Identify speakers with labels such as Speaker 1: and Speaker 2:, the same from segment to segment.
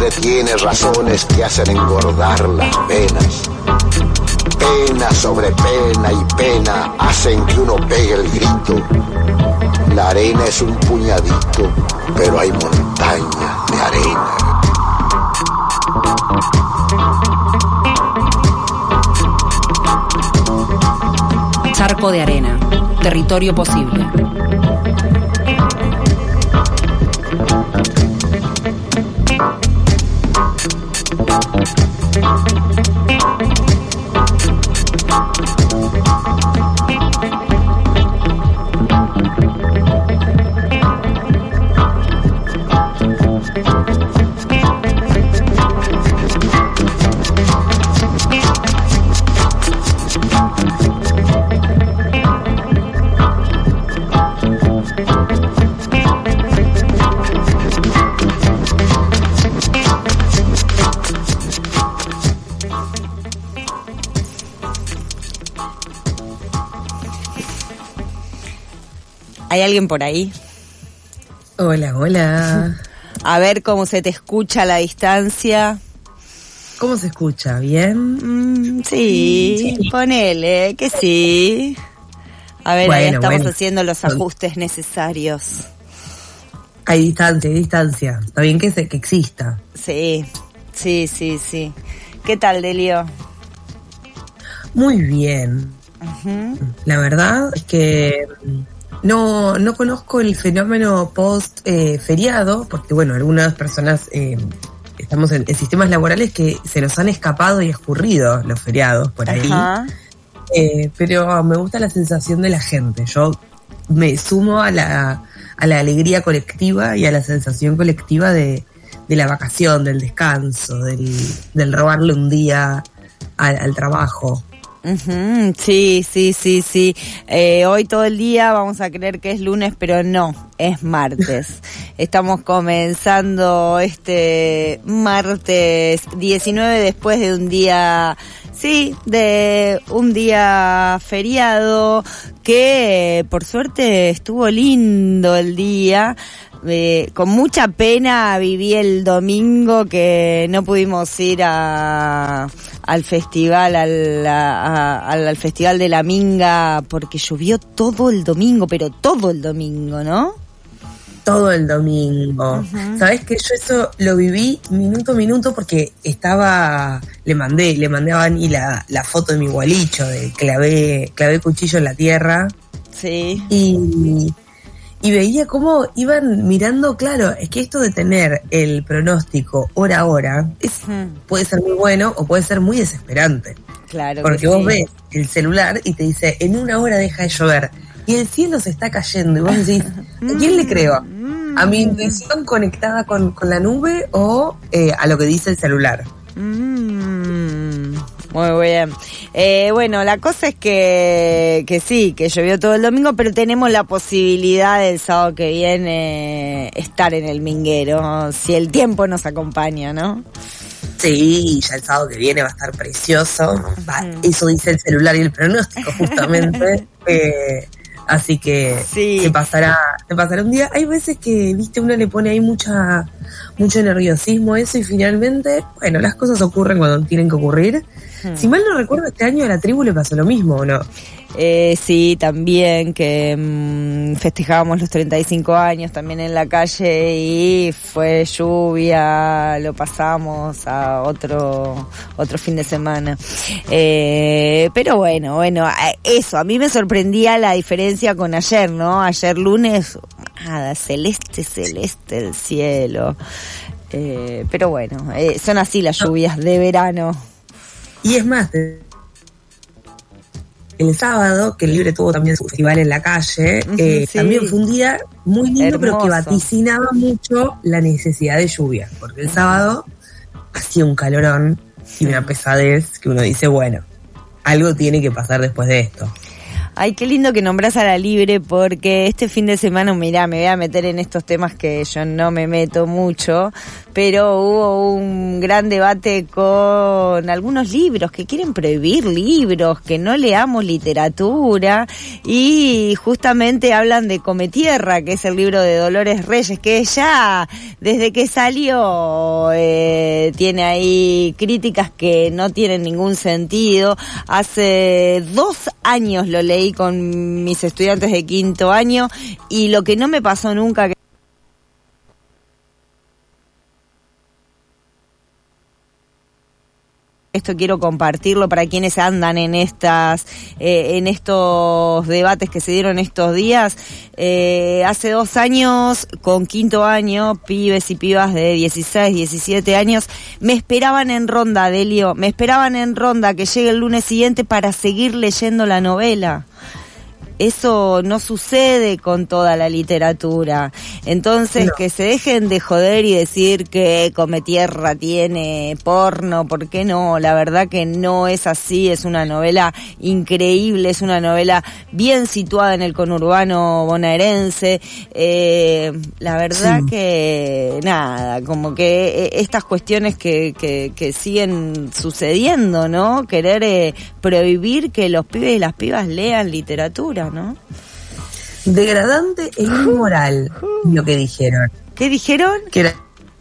Speaker 1: madre tiene razones que hacen engordar las penas. Pena sobre pena y pena hacen que uno pegue el grito. La arena es un puñadito, pero hay montañas de arena.
Speaker 2: Charco de arena, territorio posible.
Speaker 3: ¿Hay alguien por ahí?
Speaker 4: Hola, hola.
Speaker 3: A ver cómo se te escucha a la distancia.
Speaker 4: ¿Cómo se escucha? ¿Bien?
Speaker 3: Sí, ponele, que sí. A ver, ahí estamos haciendo los ajustes necesarios.
Speaker 4: Hay distancia. Está bien que exista.
Speaker 3: Sí. ¿Qué tal, Delio?
Speaker 4: Muy bien. Uh-huh. La verdad es que no conozco el fenómeno post-feriado, porque bueno, algunas personas estamos en sistemas laborales que se nos han escapado y escurrido los feriados por ahí. Pero me gusta la sensación de la gente. Yo me sumo a la alegría colectiva y a la sensación colectiva de la vacación, del descanso, del robarle un día al trabajo.
Speaker 3: Uh-huh, sí. Hoy todo el día vamos a creer que es lunes, pero no, es martes. Estamos comenzando este martes 19 después de un día, feriado, que por suerte estuvo lindo el día. Con mucha pena viví el domingo que no pudimos ir al festival, al festival de la Minga, porque llovió todo el domingo, pero todo el domingo, ¿no?
Speaker 4: Todo el domingo. Uh-huh. ¿Sabés que yo eso lo viví minuto a minuto porque le mandé a Vani la foto de mi gualicho, de clavé cuchillo en la tierra.
Speaker 3: Sí.
Speaker 4: Y veía cómo iban mirando, claro, es que esto de tener el pronóstico hora a hora puede ser muy bueno o puede ser muy desesperante.
Speaker 3: Claro.
Speaker 4: Porque vos ves el celular y te dice, en 1 hora deja de llover. Y el cielo se está cayendo. Y vos decís, ¿a quién le creo? ¿A mi intuición conectada con la nube o a lo que dice el celular?
Speaker 3: Muy bien. Bueno, la cosa es que sí, que llovió todo el domingo, pero tenemos la posibilidad del sábado que viene estar en el minguero, si el tiempo nos acompaña, ¿no?
Speaker 4: Sí, ya el sábado que viene va a estar precioso. Eso dice el celular y el pronóstico, justamente. Así que
Speaker 3: sí.
Speaker 4: se pasará un día. Hay veces que, viste, uno le pone ahí mucho nerviosismo a eso y finalmente, bueno, las cosas ocurren cuando tienen que ocurrir. Si mal no recuerdo, este año a la tribu le pasó lo mismo, ¿o no?
Speaker 3: Sí, también, que festejábamos los 35 años también en la calle y fue lluvia, lo pasamos a otro fin de semana. Pero bueno, eso, a mí me sorprendía la diferencia con ayer, ¿no? Ayer lunes, nada, celeste el cielo. Pero bueno, son así las lluvias de verano.
Speaker 4: Y es más, el sábado, que el Libre tuvo también su festival en la calle, sí. También fue un día muy lindo, hermoso, pero que vaticinaba mucho la necesidad de lluvia, porque el sábado hacía un calorón y una pesadez que uno dice, bueno, algo tiene que pasar después de esto.
Speaker 3: Ay, qué lindo que nombrás a La Libre, porque este fin de semana, mirá, me voy a meter en estos temas que yo no me meto mucho, pero hubo un gran debate con algunos libros que quieren prohibir libros, que no leamos literatura, y justamente hablan de Cometierra, que es el libro de Dolores Reyes, que ya desde que salió tiene ahí críticas que no tienen ningún sentido. Hace 2 años lo leí con mis estudiantes de 5º año, y lo que no me pasó nunca, que esto quiero compartirlo para quienes andan en estos debates que se dieron estos días. Hace 2 años, con 5º año, pibes y pibas de 16, 17 años, me esperaban en ronda, Delio, me esperaban en ronda que llegue el lunes siguiente para seguir leyendo la novela. Eso no sucede con toda la literatura. Entonces, que se dejen de joder y decir que Cometierra tiene porno, ¿por qué no? La verdad que no es así, es una novela increíble, es una novela bien situada en el conurbano bonaerense. La verdad que nada, como que estas cuestiones que siguen sucediendo, ¿no? Querer prohibir que los pibes y las pibas lean literatura, ¿no?
Speaker 4: Degradante e inmoral, lo que dijeron.
Speaker 3: ¿Qué dijeron?
Speaker 4: Que era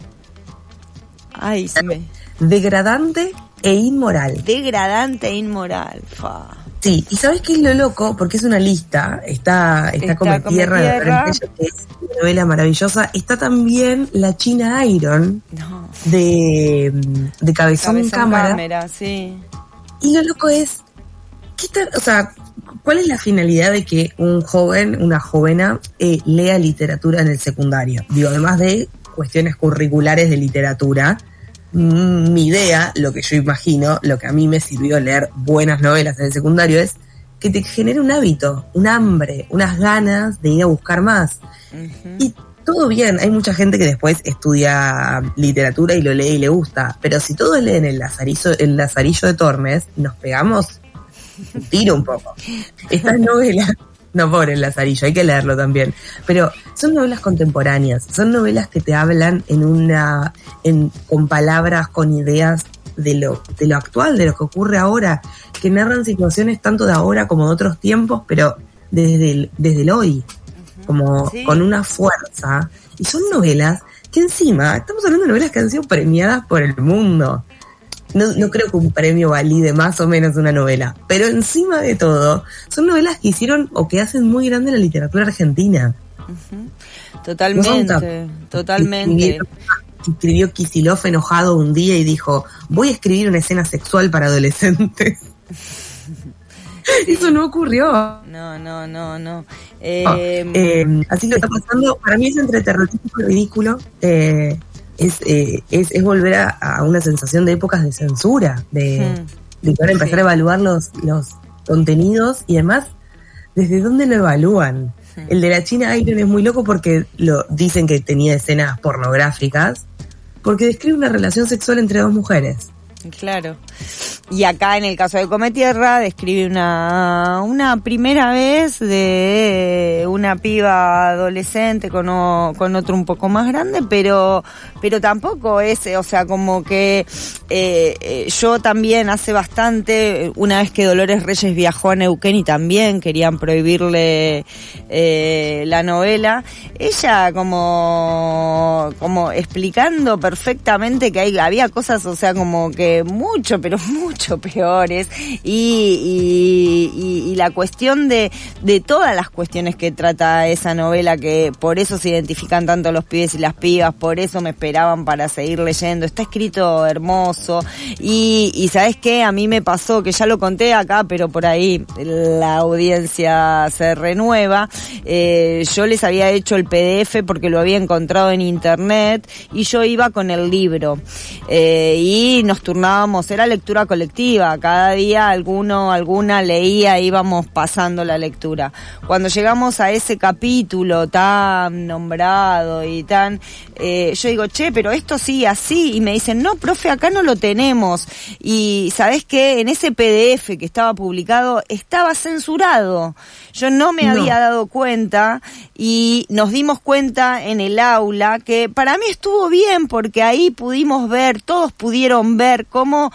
Speaker 4: degradante e inmoral.
Speaker 3: Degradante e inmoral. Fa.
Speaker 4: Sí, y ¿sabes qué es lo loco? Porque es una lista. Está Cometierra, que es una novela maravillosa. Está también La China Iron, de Cabezón Cámara.
Speaker 3: Sí.
Speaker 4: Y lo loco es, ¿cuál es la finalidad de que un joven, una jovena, lea literatura en el secundario? Digo, además de cuestiones curriculares de literatura, mi idea, lo que yo imagino, lo que a mí me sirvió leer buenas novelas en el secundario es que te genere un hábito, un hambre, unas ganas de ir a buscar más. Uh-huh. Y todo bien, hay mucha gente que después estudia literatura y lo lee y le gusta, pero si todos leen el Lazarillo de Tormes, nos pegamos un tiro un poco. Estas novelas, no, pobre el Lazarillo, hay que leerlo también, pero son novelas contemporáneas, son novelas que te hablan con palabras, con ideas de lo actual, de lo que ocurre ahora, que narran situaciones tanto de ahora como de otros tiempos, pero desde el hoy, como con una fuerza. Y son novelas que encima, estamos hablando de novelas que han sido premiadas por el mundo. No creo que un premio valide más o menos una novela, pero encima de todo, son novelas que hicieron o que hacen muy grande la literatura argentina.
Speaker 3: Uh-huh. Totalmente.
Speaker 4: Escribió Kicillof enojado un día y dijo: voy a escribir una escena sexual para adolescentes. Eso no ocurrió.
Speaker 3: No.
Speaker 4: Así que está pasando, para mí es entre terrorífico y ridículo. Es volver a una sensación de épocas de censura, de poder empezar a evaluar los contenidos y además desde dónde lo evalúan. El de La China Iron es muy loco porque dicen que tenía escenas pornográficas, porque describe una relación sexual entre 2 mujeres.
Speaker 3: Claro. Y acá en el caso de Cometierra describe una primera vez de una piba adolescente con otro un poco más grande, pero tampoco es, o sea, como que yo también hace bastante, una vez que Dolores Reyes viajó a Neuquén y también querían prohibirle la novela, ella como explicando perfectamente que había cosas, o sea, como que mucho peores, y la cuestión de todas las cuestiones que trata esa novela, que por eso se identifican tanto los pibes y las pibas, por eso me esperaban para seguir leyendo. Está escrito hermoso, y ¿sabes qué? A mí me pasó, que ya lo conté acá, pero por ahí la audiencia se renueva. Yo les había hecho el PDF porque lo había encontrado en internet, y yo iba con el libro, y nos turnábamos, era lectura colectiva, cada día alguna leía, íbamos pasando la lectura. Cuando llegamos a ese capítulo tan nombrado y tan... yo digo, che, pero esto sí, así. Y me dicen, no, profe, acá no lo tenemos. Y ¿sabés qué? En ese PDF que estaba publicado estaba censurado. Yo no me había dado cuenta y nos dimos cuenta en el aula que para mí estuvo bien porque ahí pudimos ver, todos pudieron ver cómo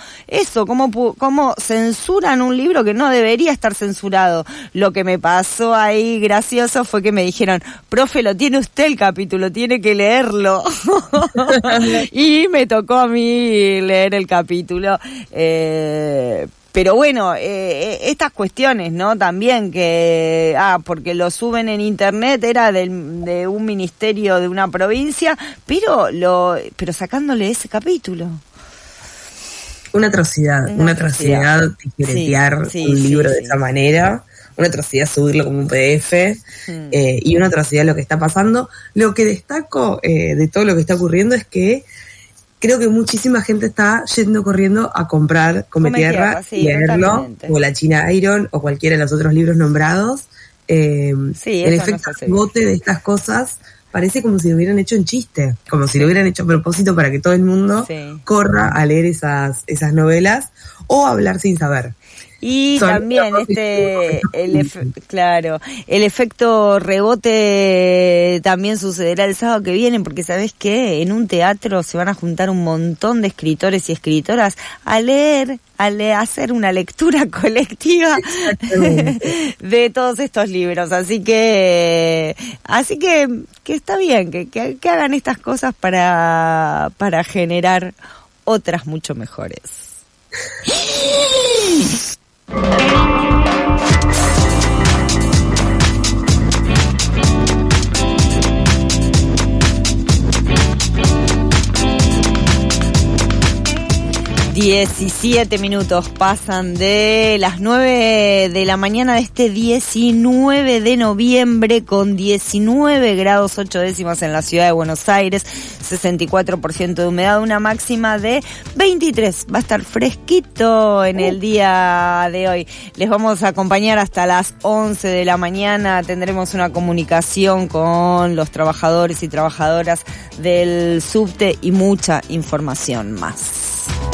Speaker 3: censuran un libro que no debería estar censurado. Lo que me pasó ahí gracioso fue que me dijeron, profe, lo tiene usted el capítulo, tiene que leerlo. Y me tocó a mí leer el capítulo. Pero bueno, estas cuestiones, ¿no? También que, porque lo suben en internet, era de un ministerio de una provincia, pero sacándole ese capítulo.
Speaker 4: Una atrocidad tijeretear un libro de esa manera, una atrocidad subirlo como un PDF, y una atrocidad lo que está pasando. Lo que destaco de todo lo que está ocurriendo es que creo que muchísima gente está yendo corriendo a comprar Come Tierra y leerlo, o La China Iron, o cualquiera de los otros libros nombrados. El efecto rebote de estas cosas parece como si lo hubieran hecho en chiste, como si lo hubieran hecho a propósito para que todo el mundo corra a leer esas novelas o a hablar sin saber.
Speaker 3: Y también el efecto rebote también sucederá el sábado que viene, porque ¿sabés qué? En un teatro se van a juntar un montón de escritores y escritoras a leer, hacer una lectura colectiva de todos estos libros. Así que está bien que hagan estas cosas para generar otras mucho mejores. 17 minutos pasan de las 9 de la mañana de este 19 de noviembre, con 19 grados 8 décimas en la ciudad de Buenos Aires, 64% de humedad, una máxima de 23. Va a estar fresquito en el día de hoy. Les vamos a acompañar hasta las 11 de la mañana. Tendremos una comunicación con los trabajadores y trabajadoras del subte y mucha información más.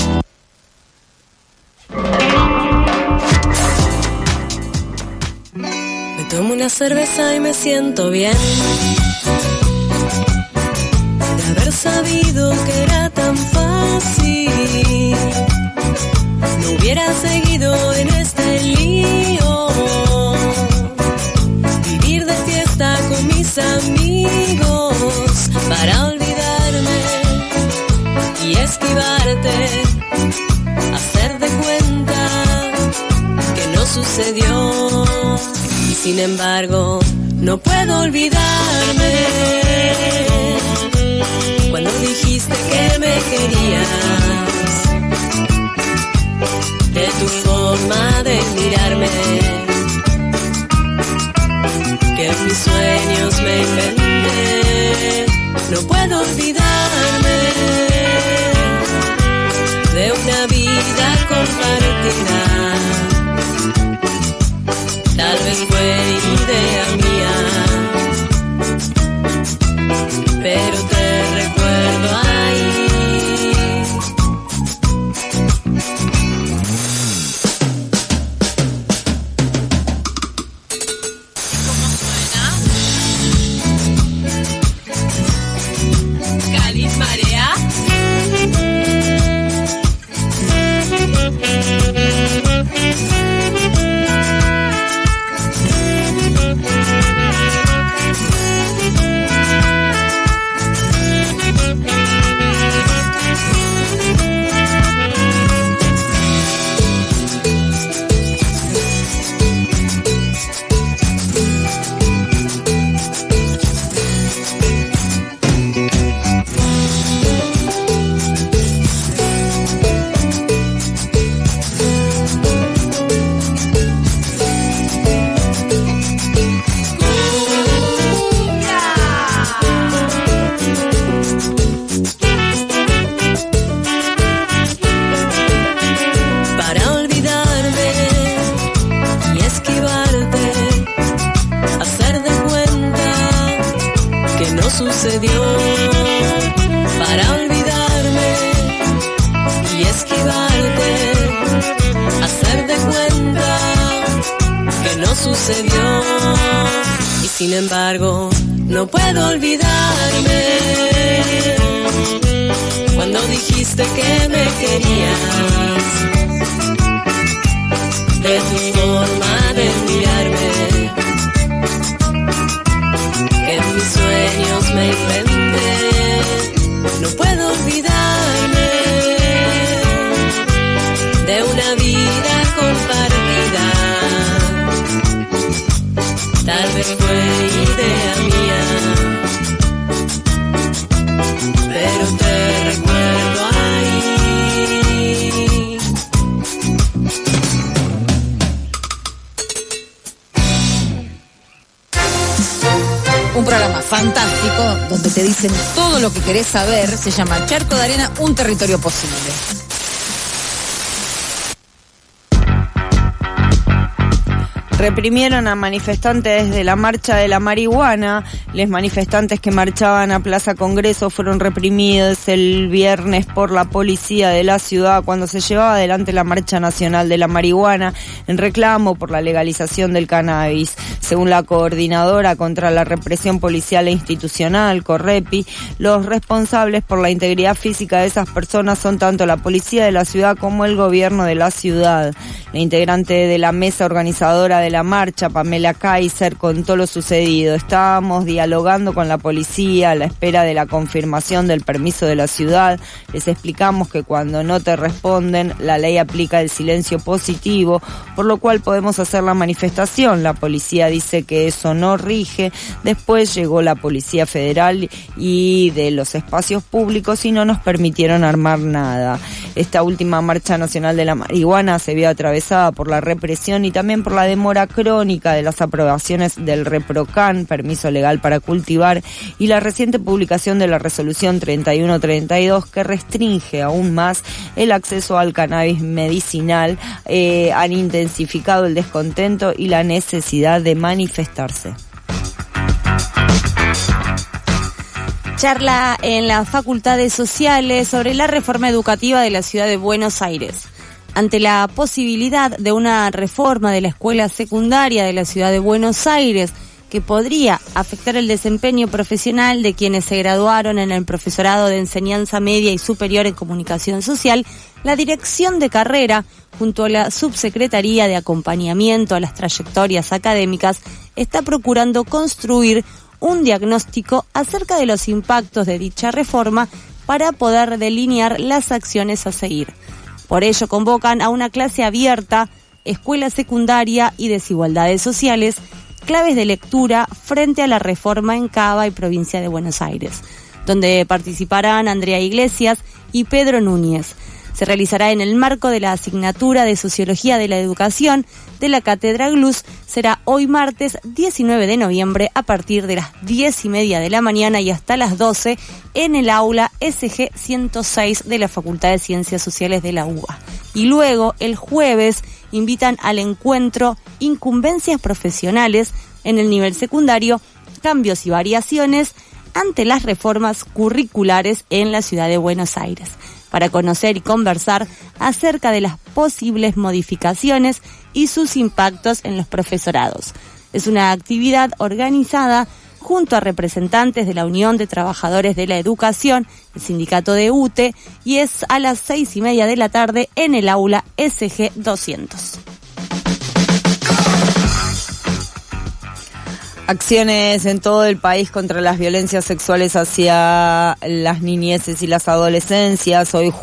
Speaker 5: Me tomo una cerveza y me siento bien de haber sabido que era tan fácil. No hubiera seguido en este lío, vivir de fiesta con mis amigos para olvidarme y esquivarte, hacer de cuenta que no sucedió. Y sin embargo, no puedo olvidarme cuando dijiste que me querías, de tu forma de mirarme, que mis sueños me inventé. No puedo olvidarme de una vida compartida. Tal vez fue idea mía, pero te recuerdo ahí. ¿Cómo suena? sucedió, para olvidarme y esquivarte, hacer de cuenta que no sucedió. Y sin embargo, no puedo olvidarme cuando dijiste que me querías, de tu forma de mirarme, que en mis sueños me inventé. No puedo olvidarme de una vida compartida. Tal vez fue idea mía, pero te recuerdo ahí.
Speaker 2: Un programa fantástico donde te dicen todo lo que querés saber. Se llama Charco de Arena, un territorio posible.
Speaker 3: Reprimieron a manifestantes de la marcha de la marihuana. Los manifestantes que marchaban a Plaza Congreso fueron reprimidos el viernes por la policía de la ciudad cuando se llevaba adelante la marcha nacional de la marihuana en reclamo por la legalización del cannabis. Según la coordinadora contra la represión policial e institucional, Correpi, los responsables por la integridad física de esas personas son tanto la policía de la ciudad como el gobierno de la ciudad. La integrante de la mesa organizadora de la marcha, Pamela Kaiser, contó lo sucedido. Estábamos dialogando con la policía a la espera de la confirmación del permiso de la ciudad. Les explicamos que cuando no te responden, la ley aplica el silencio positivo, por lo cual podemos hacer la manifestación. La policía dice que eso no rige. Después llegó la Policía Federal y de los espacios públicos y no nos permitieron armar nada. Esta última marcha nacional de la marihuana se vio atravesada por la represión y también por la demora crónica de las aprobaciones del ReproCan, permiso legal para cultivar, y la reciente publicación de la resolución 3132 que restringe aún más el acceso al cannabis medicinal. Han intensificado el descontento y la necesidad de manifestarse.
Speaker 6: Charla en las Facultades Sociales sobre la reforma educativa de la ciudad de Buenos Aires. Ante la posibilidad de una reforma de la escuela secundaria de la ciudad de Buenos Aires que podría afectar el desempeño profesional de quienes se graduaron en el profesorado de enseñanza media y superior en comunicación social, la dirección de carrera, junto a la subsecretaría de acompañamiento a las trayectorias académicas, está procurando construir un diagnóstico acerca de los impactos de dicha reforma para poder delinear las acciones a seguir. Por ello convocan a una clase abierta, escuela secundaria y desigualdades sociales, claves de lectura frente a la reforma en Cava y provincia de Buenos Aires, donde participarán Andrea Iglesias y Pedro Núñez. Se realizará en el marco de la asignatura de Sociología de la Educación de la Cátedra GLUS. Será hoy martes 19 de noviembre a partir de las 10:30 de la mañana y hasta las 12 en el aula SG 106 de la Facultad de Ciencias Sociales de la UBA. Y luego, el jueves, invitan al encuentro Incumbencias Profesionales en el nivel secundario, cambios y variaciones ante las reformas curriculares en la ciudad de Buenos Aires, para conocer y conversar acerca de las posibles modificaciones y sus impactos en los profesorados. Es una actividad organizada junto a representantes de la Unión de Trabajadores de la Educación, el sindicato de UTE, y es a las 6:30 de la tarde en el aula SG 200.
Speaker 3: Acciones en todo el país contra las violencias sexuales hacia las niñeces y las adolescencias. Hoy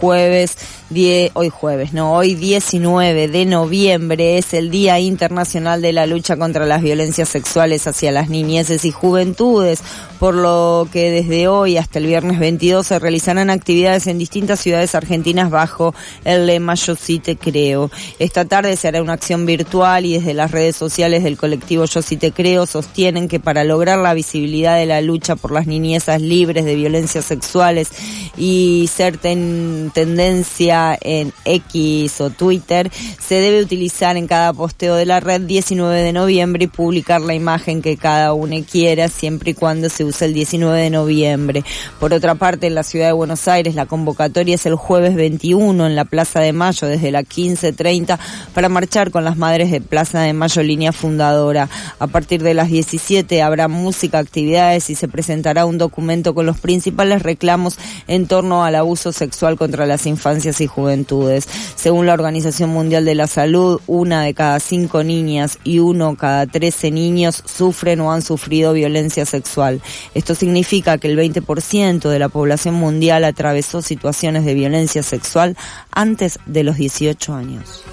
Speaker 3: 19 de noviembre es el Día Internacional de la Lucha contra las Violencias Sexuales hacia las niñeces y juventudes, por lo que desde hoy hasta el viernes 22 se realizarán actividades en distintas ciudades argentinas bajo el lema Yo sí te creo. Esta tarde se hará una acción virtual y desde las redes sociales del colectivo Yo sí te creo sostiene sostienen que para lograr la visibilidad de la lucha por las niñezas libres de violencias sexuales y ser tendencia en X o Twitter, se debe utilizar en cada posteo de la red 19 de noviembre y publicar la imagen que cada uno quiera, siempre y cuando se use el 19 de noviembre. Por otra parte, en la ciudad de Buenos Aires, la convocatoria es el jueves 21 en la Plaza de Mayo desde las 15:30 para marchar con las madres de Plaza de Mayo Línea Fundadora. A partir de las 17 habrá música, actividades y se presentará un documento con los principales reclamos en torno al abuso sexual contra las infancias y juventudes. Según la Organización Mundial de la Salud, 1 de cada 5 niñas y 1 cada 13 niños sufren o han sufrido violencia sexual. Esto significa que el 20% de la población mundial atravesó situaciones de violencia sexual antes de los 18 años.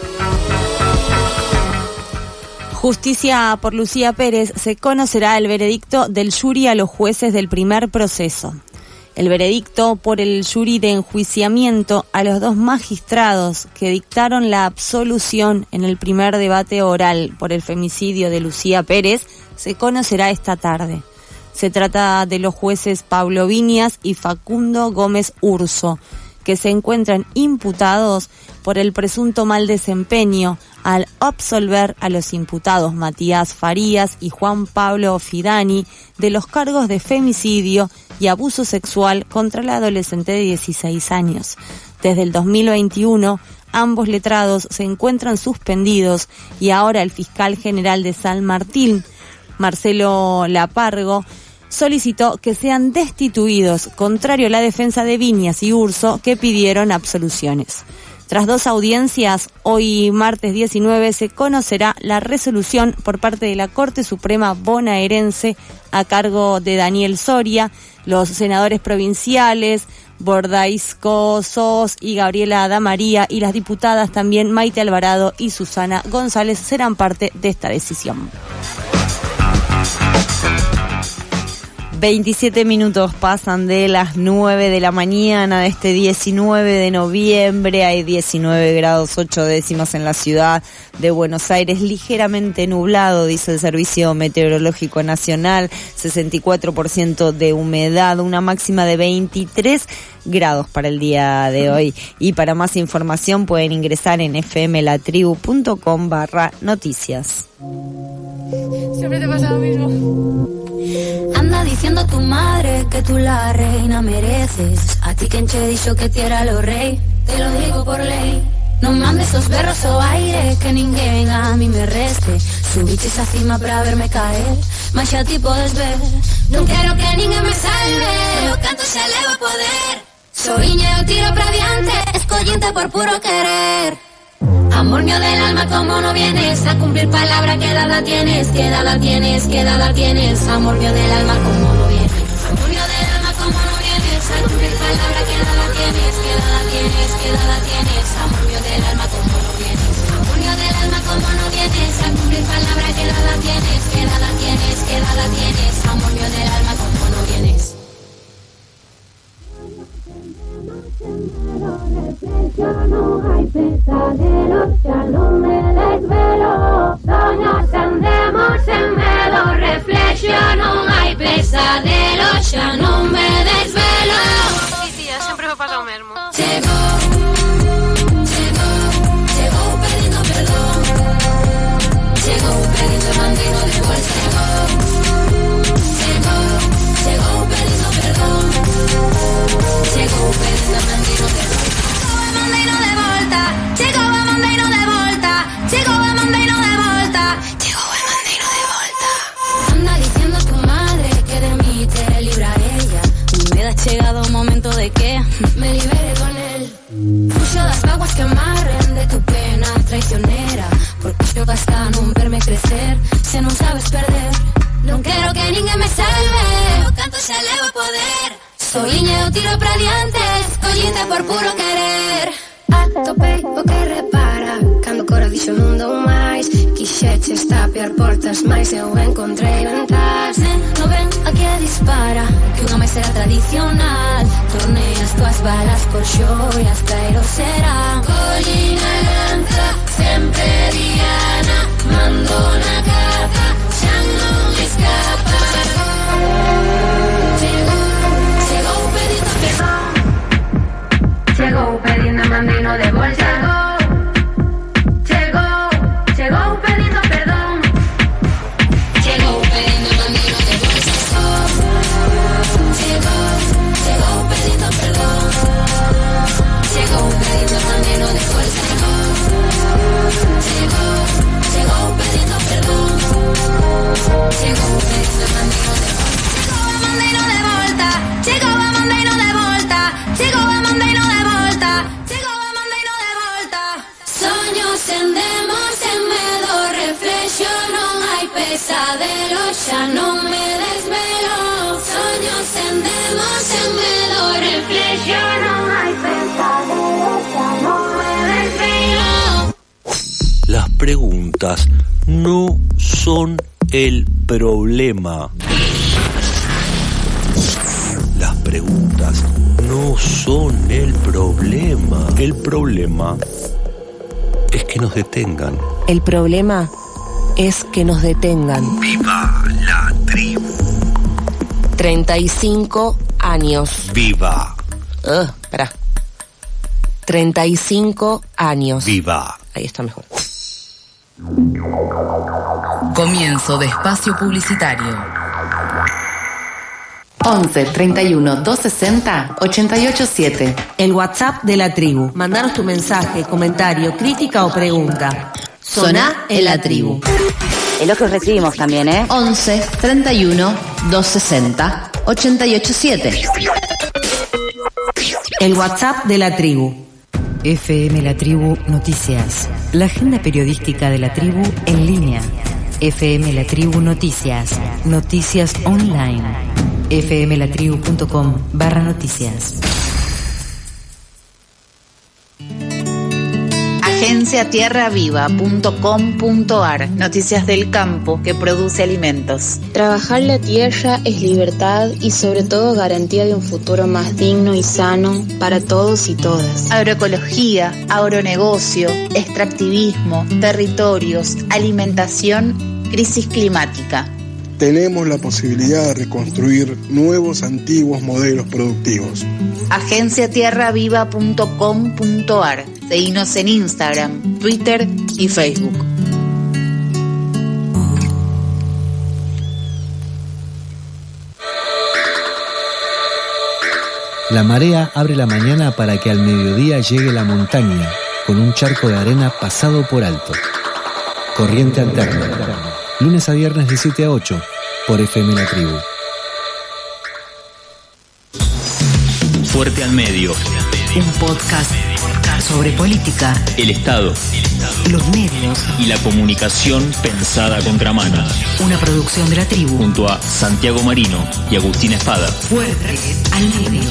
Speaker 6: Justicia por Lucía Pérez. Se conocerá el veredicto del jury a los jueces del primer proceso. El veredicto por el jury de enjuiciamiento a los 2 magistrados que dictaron la absolución en el primer debate oral por el femicidio de Lucía Pérez se conocerá esta tarde. Se trata de los jueces Pablo Viñas y Facundo Gómez Urso, que se encuentran imputados por el presunto mal desempeño al absolver a los imputados Matías Farías y Juan Pablo Fidani de los cargos de femicidio y abuso sexual contra la adolescente de 16 años. Desde el 2021, ambos letrados se encuentran suspendidos y ahora el fiscal general de San Martín, Marcelo Lapargo, solicitó que sean destituidos, contrario a la defensa de Viñas y Urso, que pidieron absoluciones. Tras 2 audiencias, hoy martes 19 se conocerá la resolución por parte de la Corte Suprema bonaerense a cargo de Daniel Soria. Los senadores provinciales Bordaisco Sos y Gabriela Damaría y las diputadas también Maite Alvarado y Susana González serán parte de esta decisión.
Speaker 3: 27 minutos pasan de las 9 de la mañana de este 19 de noviembre. Hay 19 grados 8 décimas en la ciudad de Buenos Aires, ligeramente nublado, dice el Servicio Meteorológico Nacional, 64% de humedad, una máxima de 23 grados para el día de hoy. Y para más información pueden ingresar en fmlatribu.com/noticias.
Speaker 7: Siempre te pasa lo mismo. Anda diciendo a tu madre que tú la reina mereces. A ti quien te dicho que tierra lo rey, te lo digo por ley. No mandes esos berros o aire, que ninguén a mí me reste. Subiste esa cima para verme caer, mas ya ti puedes ver. No quiero que ninguén me salve, yo canto se eleva poder. Soy yo tiro para adiante, escollinte por puro querer. Amor mío del alma, como no vienes a cumplir palabra que dada tienes, que dada tienes, que dada tienes. Amor mío del alma, como no vienes. Amor mío del alma, como no vienes a cumplir palabra que dada tienes, que dada tienes, que dada tienes. Amor mío del alma, como no vienes. Amor mío del alma, como no vienes a cumplir palabra que dada tienes, que dada tienes, que dada tienes. Amor mío del alma, como no vienes. Ya no hay pesadelos, ya no me desvelo. Soños andemos en velo, reflejo, no hay pesadelos, ya no me desvelo.
Speaker 8: Sí, tía, sempre me pasa o mesmo.
Speaker 7: Llegó pidiendo perdón. Llegó pidiendo mandino de vuelta. Llegó pidiendo perdón. Llegó pidiendo mandino de vuelta. Llegó el mandino de volta, llegó el mandino de volta, llegó el mandino de volta. Anda diciendo tu madre que de mí te libra ella. Me ha llegado un momento de que me libere con él. Fuyo las aguas que amarren de tu pena traicionera. Porque yo basta no verme crecer, si no sabes perder. No quiero que ninguém me salve, yo canto se eleva poder. Soy yo tiro para adiante, escollite por puro querer. Atopei o que repara, cando cora dixo non dou máis. Quixeches tapiar portas, mais eu encontrei ventas. Non ven a que dispara, que unha máis era tradicional. Tornei as tuas balas por xo e hasta ero será. Collín a lanza, sempre diana, mando na caza. Xa non es pesadelo, ya no me desvelo. Sueños encendemos, en me doy reflexión. No hay pesadelo, ya no me desvelo.
Speaker 9: Las preguntas no son el problema. Las preguntas no son el problema. El problema es que nos detengan.
Speaker 10: El problema es que nos detengan.
Speaker 9: ¡Viva la tribu!
Speaker 10: 35 años.
Speaker 9: ¡Viva!
Speaker 10: Espera. 35 años.
Speaker 9: ¡Viva!
Speaker 10: Ahí está mejor.
Speaker 11: Comienzo de espacio publicitario. 11 31 260 887.
Speaker 10: El WhatsApp de la tribu. Mandanos tu mensaje, comentario, crítica o pregunta.
Speaker 11: Soná en la tribu.
Speaker 12: Es lo que recibimos también,
Speaker 11: 11 31 260 887.
Speaker 10: El WhatsApp de la tribu.
Speaker 13: FM La Tribu Noticias. La agenda periodística de la tribu en línea. FM La Tribu Noticias. Noticias online. fmlatribu.com/noticias.
Speaker 14: agenciatierraviva.com.ar. Noticias del campo que produce alimentos.
Speaker 15: Trabajar la tierra es libertad y sobre todo garantía de un futuro más digno y sano para todos y todas.
Speaker 14: Agroecología, agronegocio, extractivismo, territorios, alimentación, crisis climática.
Speaker 16: Tenemos la posibilidad de reconstruir nuevos antiguos modelos productivos.
Speaker 14: agenciatierraviva.com.ar. Seguinos en Instagram, Twitter y Facebook.
Speaker 17: La marea abre la mañana para que al mediodía llegue la montaña, con un charco de arena pasado por alto. Corriente alterna. Lunes a viernes de 7 a 8 por FM La Tribu.
Speaker 18: Fuerte al medio.
Speaker 13: Un podcast sobre política,
Speaker 18: El Estado,
Speaker 13: los medios
Speaker 18: y la comunicación pensada a contramano.
Speaker 13: Una producción de La Tribu.
Speaker 18: Junto a Santiago Marino y Agustín Espada.
Speaker 13: Fuerte al medio.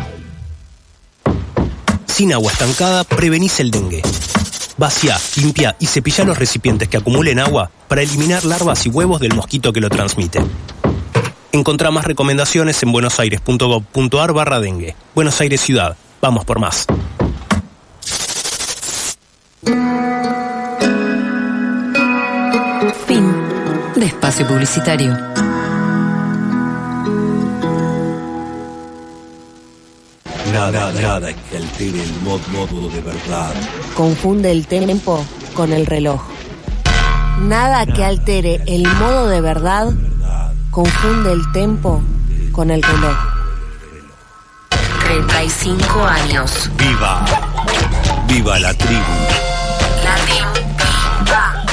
Speaker 19: Sin agua estancada, prevenís el dengue. Vacía, limpia y cepilla los recipientes que acumulen agua para eliminar larvas y huevos del mosquito que lo transmite. Encontrá más recomendaciones en buenosaires.gov.ar/dengue. Buenos Aires Ciudad. Vamos por más.
Speaker 13: Fin de espacio publicitario.
Speaker 9: Nada que altere el modo de verdad.
Speaker 10: Confunde el tiempo con el reloj. Nada que altere el modo de verdad confunde el tiempo con el reloj. 35 años.
Speaker 9: ¡Viva! ¡Viva la tribu!
Speaker 10: La tribu viva.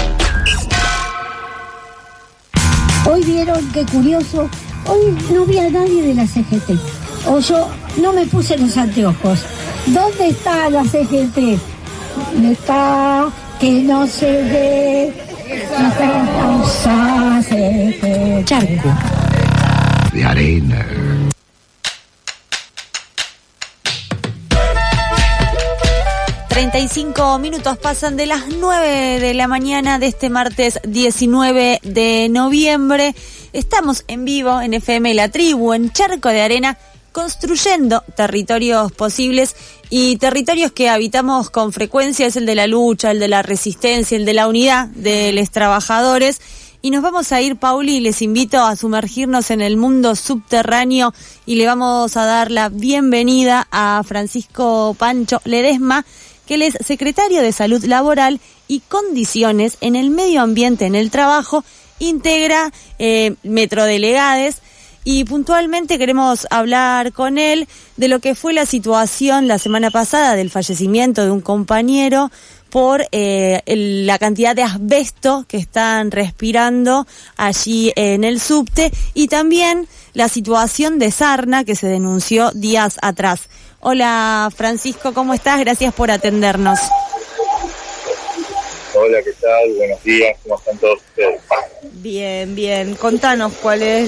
Speaker 20: Hoy vieron, qué curioso, hoy no vi a nadie de la CGT. O yo no me puse los anteojos. ¿Dónde está la CGT? Está que no se ve.
Speaker 13: Charco
Speaker 1: de arena.
Speaker 6: ...35 pasan de las 9 de la mañana de este martes 19 de noviembre. Estamos en vivo en FM La Tribu, en Charco de Arena, construyendo territorios posibles y territorios que habitamos con frecuencia. Es el de la lucha, el de la resistencia, el de la unidad de los trabajadores. Y nos vamos a ir, Pauli, y les invito a sumergirnos en el mundo subterráneo y le vamos a dar la bienvenida a Francisco Pancho Ledesma, que él es secretario de Salud Laboral y Condiciones en el Medio Ambiente en el Trabajo, integra Metrodelegades, y puntualmente queremos hablar con él de lo que fue la situación la semana pasada del fallecimiento de un compañero por la cantidad de asbesto que están respirando allí en el subte, y también la situación de sarna que se denunció días atrás. Hola Francisco, ¿cómo estás? Gracias por atendernos.
Speaker 21: Hola, ¿qué tal? Buenos días, ¿cómo están todos ustedes?
Speaker 3: Bien, bien. Contanos cuál es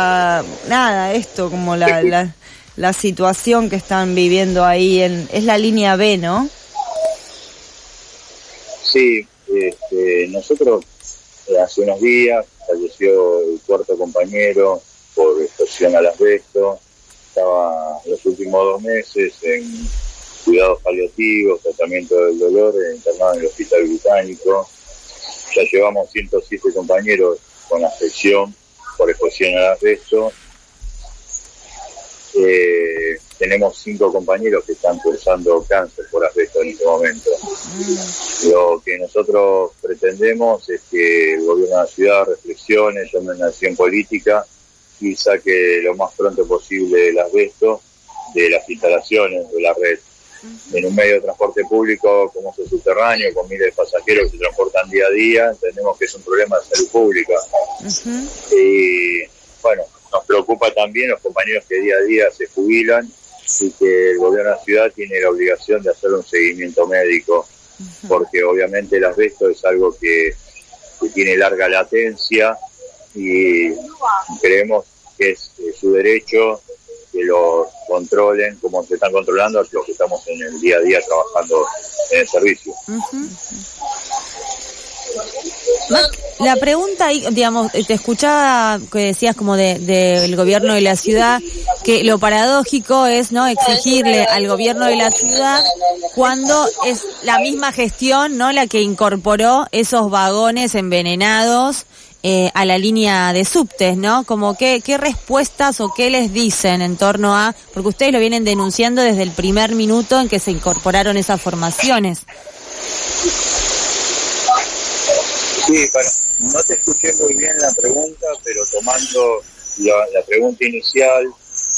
Speaker 3: la situación que están viviendo ahí es la línea B, ¿no?
Speaker 21: Sí, nosotros hace unos días falleció el cuarto compañero por exposición al asbesto. Estaba los últimos 2 meses en cuidados paliativos, tratamiento del dolor, internado en el Hospital Británico. Ya llevamos 107 compañeros con afección por exposición al asbesto. Tenemos 5 compañeros que están cursando cáncer por asbesto en este momento. Lo que nosotros pretendemos es que el gobierno de la ciudad reflexione, tome una acción política y saque lo más pronto posible el asbesto de las instalaciones de la red. En un medio de transporte público como es el subterráneo, con miles de pasajeros que se transportan día a día, entendemos que es un problema de salud pública. Y bueno, nos preocupa también los compañeros que día a día se jubilan y que el gobierno de la ciudad tiene la obligación de hacer un seguimiento médico, porque obviamente el asbesto es algo que tiene larga latencia y creemos que es su derecho que lo controlen como se están controlando los que estamos en el día a día trabajando en el servicio.
Speaker 6: La pregunta, digamos, te escuchaba que decías como del gobierno de la ciudad, que lo paradójico es no exigirle al gobierno de la ciudad cuando es la misma gestión, ¿no?, la que incorporó esos vagones envenenados a la línea de subtes, ¿no? Como qué respuestas o qué les dicen en torno a, porque ustedes lo vienen denunciando desde el primer minuto en que se incorporaron esas formaciones.
Speaker 21: Sí, no te escuché muy bien la pregunta, pero tomando la pregunta inicial,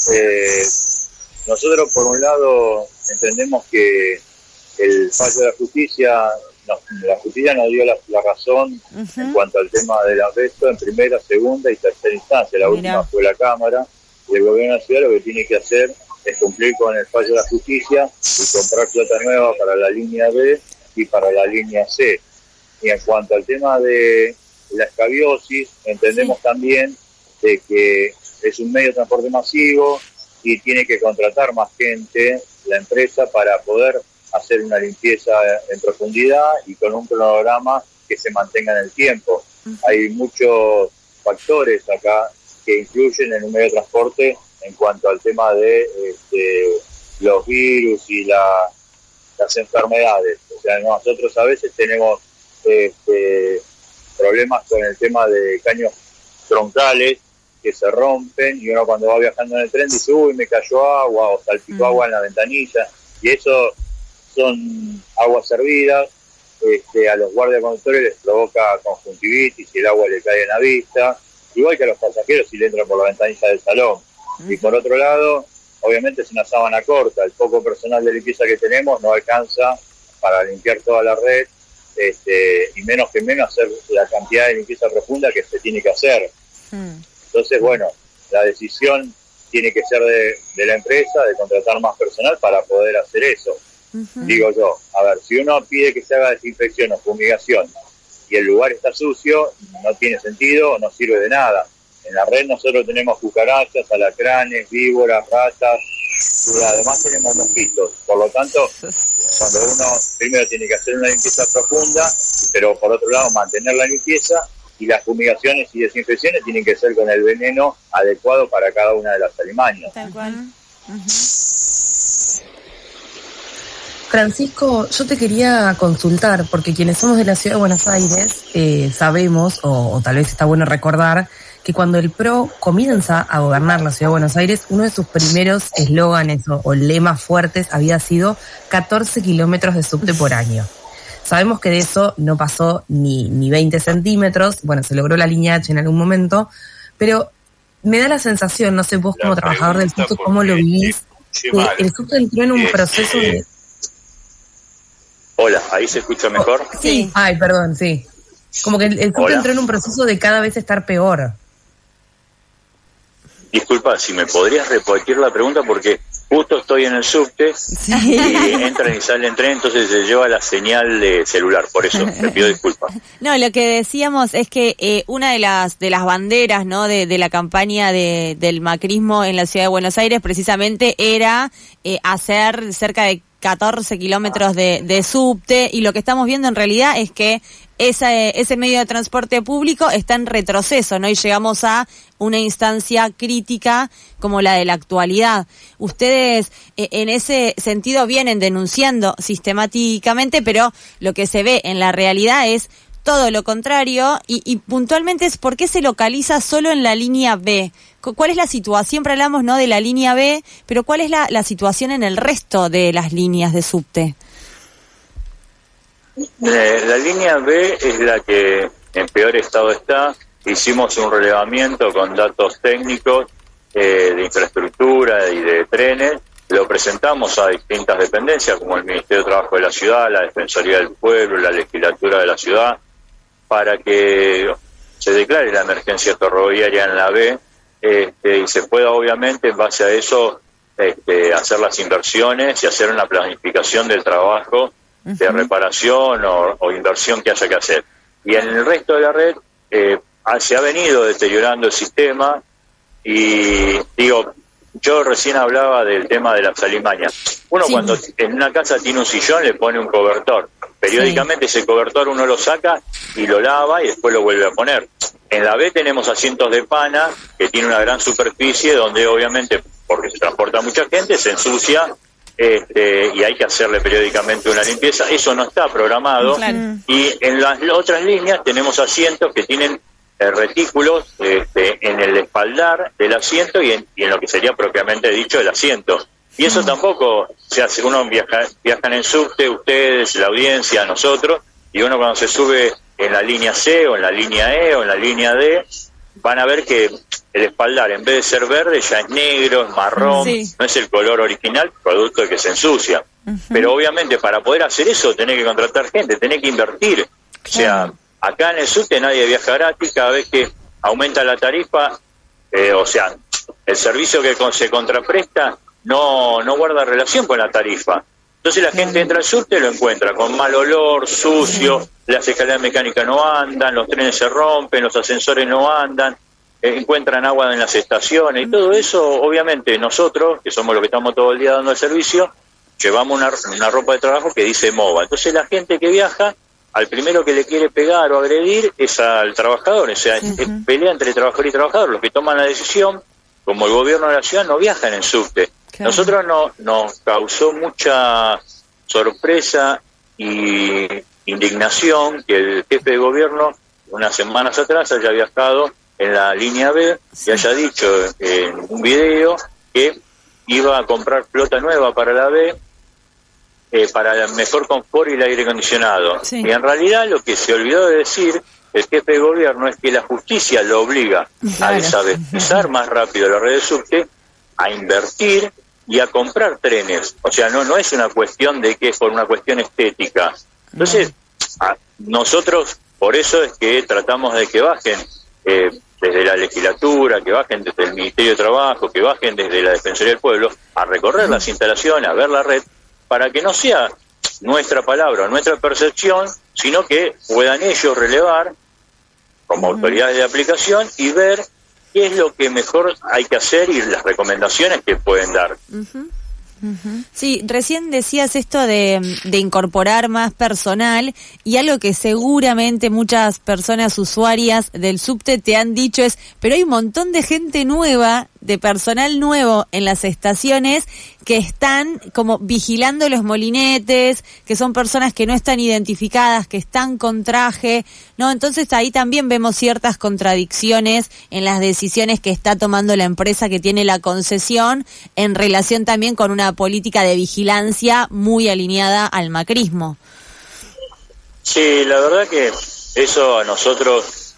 Speaker 21: nosotros por un lado entendemos que el fallo de la justicia nos dio la razón en cuanto al tema del asbesto en primera, segunda y tercera instancia. La última fue la Cámara, y el gobierno de la ciudad lo que tiene que hacer es cumplir con el fallo de la justicia y comprar flota nueva para la línea B y para la línea C. Y en cuanto al tema de la escabiosis, entendemos también de que es un medio de transporte masivo y tiene que contratar más gente la empresa para poder hacer una limpieza en profundidad y con un cronograma que se mantenga en el tiempo. Hay muchos factores acá que influyen en un medio de transporte en cuanto al tema de los virus y las enfermedades. O sea, nosotros a veces tenemos problemas con el tema de caños troncales que se rompen y uno cuando va viajando en el tren dice, uy, me cayó agua o salpicó agua en la ventanilla, y eso son aguas servidas. A los guardias conductores les provoca conjuntivitis y el agua le cae en la vista, igual que a los pasajeros si le entran por la ventanilla del salón. Y por otro lado, obviamente es una sábana corta, el poco personal de limpieza que tenemos no alcanza para limpiar toda la red, y menos hacer la cantidad de limpieza profunda que se tiene que hacer. Entonces, bueno, la decisión tiene que ser de la empresa, de contratar más personal para poder hacer eso. Digo yo, a ver, si uno pide que se haga desinfección o fumigación y el lugar está sucio, no tiene sentido, no sirve de nada. En la red nosotros tenemos cucarachas, alacranes, víboras, ratas, y además tenemos mosquitos. Por lo tanto, cuando uno primero tiene que hacer una limpieza profunda, pero por otro lado mantener la limpieza, y las fumigaciones y desinfecciones tienen que ser con el veneno adecuado para cada una de las alimañas.
Speaker 6: Tal cual.
Speaker 4: Francisco, yo te quería consultar, porque quienes somos de la Ciudad de Buenos Aires sabemos, o tal vez está bueno recordar, que cuando el PRO comienza a gobernar la Ciudad de Buenos Aires, uno de sus primeros eslóganes o lemas fuertes había sido 14 kilómetros de subte por año. Sabemos que de eso no pasó ni 20 centímetros, bueno, se logró la línea H en algún momento, pero me da la sensación, no sé vos como trabajador del subte, cómo lo vivís, que el subte entró en un proceso de...
Speaker 21: Hola, ¿ahí se escucha mejor?
Speaker 4: Sí. Ay, perdón, sí. Como que el subte entró en un proceso de cada vez estar peor.
Speaker 21: Disculpa, si me podrías repetir la pregunta porque justo estoy en el subte y entran y salen tren, entonces se lleva la señal de celular, por eso te pido disculpas.
Speaker 6: No, lo que decíamos es que una de las banderas, ¿no?, de la campaña del macrismo en la ciudad de Buenos Aires precisamente era hacer cerca de 14 kilómetros de subte, y lo que estamos viendo en realidad es que ese medio de transporte público está en retroceso, ¿no? Y llegamos a una instancia crítica como la de la actualidad. Ustedes en ese sentido vienen denunciando sistemáticamente, pero lo que se ve en la realidad es todo lo contrario, y puntualmente es por qué se localiza solo en la línea B. ¿Cuál es la situación? Siempre hablamos, ¿no?, de la línea B, pero ¿cuál es la situación en el resto de las líneas de subte?
Speaker 21: La línea B es la que en peor estado está. Hicimos un relevamiento con datos técnicos de infraestructura y de trenes. Lo presentamos a distintas dependencias como el Ministerio de Trabajo de la Ciudad, la Defensoría del Pueblo, la Legislatura de la Ciudad, para que se declare la emergencia ferroviaria en la B y se pueda, obviamente, en base a eso hacer las inversiones y hacer una planificación del trabajo de reparación o inversión que haya que hacer. Y en el resto de la red se ha venido deteriorando el sistema, y digo, yo recién hablaba del tema de las alimañas. Uno cuando en una casa tiene un sillón le pone un cobertor. Periódicamente ese cobertor uno lo saca y lo lava y después lo vuelve a poner. En la B tenemos asientos de pana que tiene una gran superficie donde obviamente, porque se transporta mucha gente, se ensucia y hay que hacerle periódicamente una limpieza. Eso no está programado. Claro. Y en las otras líneas tenemos asientos que tienen retículos en el espaldar del asiento y en lo que sería propiamente dicho el asiento. Y eso tampoco se hace. Uno viajan en subte, ustedes, la audiencia, nosotros, y uno cuando se sube en la línea C o en la línea E o en la línea D, van a ver que el espaldar, en vez de ser verde, ya es negro, es marrón, no es el color original, producto de que se ensucia. Pero obviamente para poder hacer eso tenés que contratar gente, tenés que invertir. O sea, acá en el subte nadie viaja gratis. Cada vez que aumenta la tarifa, o sea, el servicio que se contrapresta no guarda relación con la tarifa. Entonces la gente entra al subte y lo encuentra con mal olor, sucio, las escaleras mecánicas no andan, los trenes se rompen, los ascensores no andan, encuentran agua en las estaciones, y todo eso, obviamente, nosotros, que somos los que estamos todo el día dando el servicio, llevamos una ropa de trabajo que dice MOVA. Entonces la gente que viaja, al primero que le quiere pegar o agredir es al trabajador. O sea, es pelea entre trabajador y trabajador. Los que toman la decisión, como el gobierno de la ciudad, no viajan en subte. Claro. Nosotros nos causó mucha sorpresa y indignación que el jefe de gobierno unas semanas atrás haya viajado en la línea B y haya dicho en un video que iba a comprar flota nueva para la B para el mejor confort y el aire acondicionado. Y en realidad lo que se olvidó de decir el jefe de gobierno es que la justicia lo obliga a desabastizar más rápido la red de subte, a invertir y a comprar trenes. O sea, no es una cuestión de que es por una cuestión estética. Entonces, nosotros por eso es que tratamos de que bajen desde la legislatura, que bajen desde el Ministerio de Trabajo, que bajen desde la Defensoría del Pueblo, a recorrer las instalaciones, a ver la red, para que no sea nuestra palabra o nuestra percepción, sino que puedan ellos relevar como autoridades de aplicación y ver qué es lo que mejor hay que hacer y las recomendaciones que pueden dar.
Speaker 6: Sí, recién decías esto de incorporar más personal, y algo que seguramente muchas personas usuarias del subte te han dicho es, pero hay un montón de gente nueva, de personal nuevo en las estaciones que están como vigilando los molinetes, que son personas que no están identificadas, que están con traje, ¿no? Entonces ahí también vemos ciertas contradicciones en las decisiones que está tomando la empresa que tiene la concesión en relación también con una política de vigilancia muy alineada al macrismo.
Speaker 21: Sí, la verdad que eso a nosotros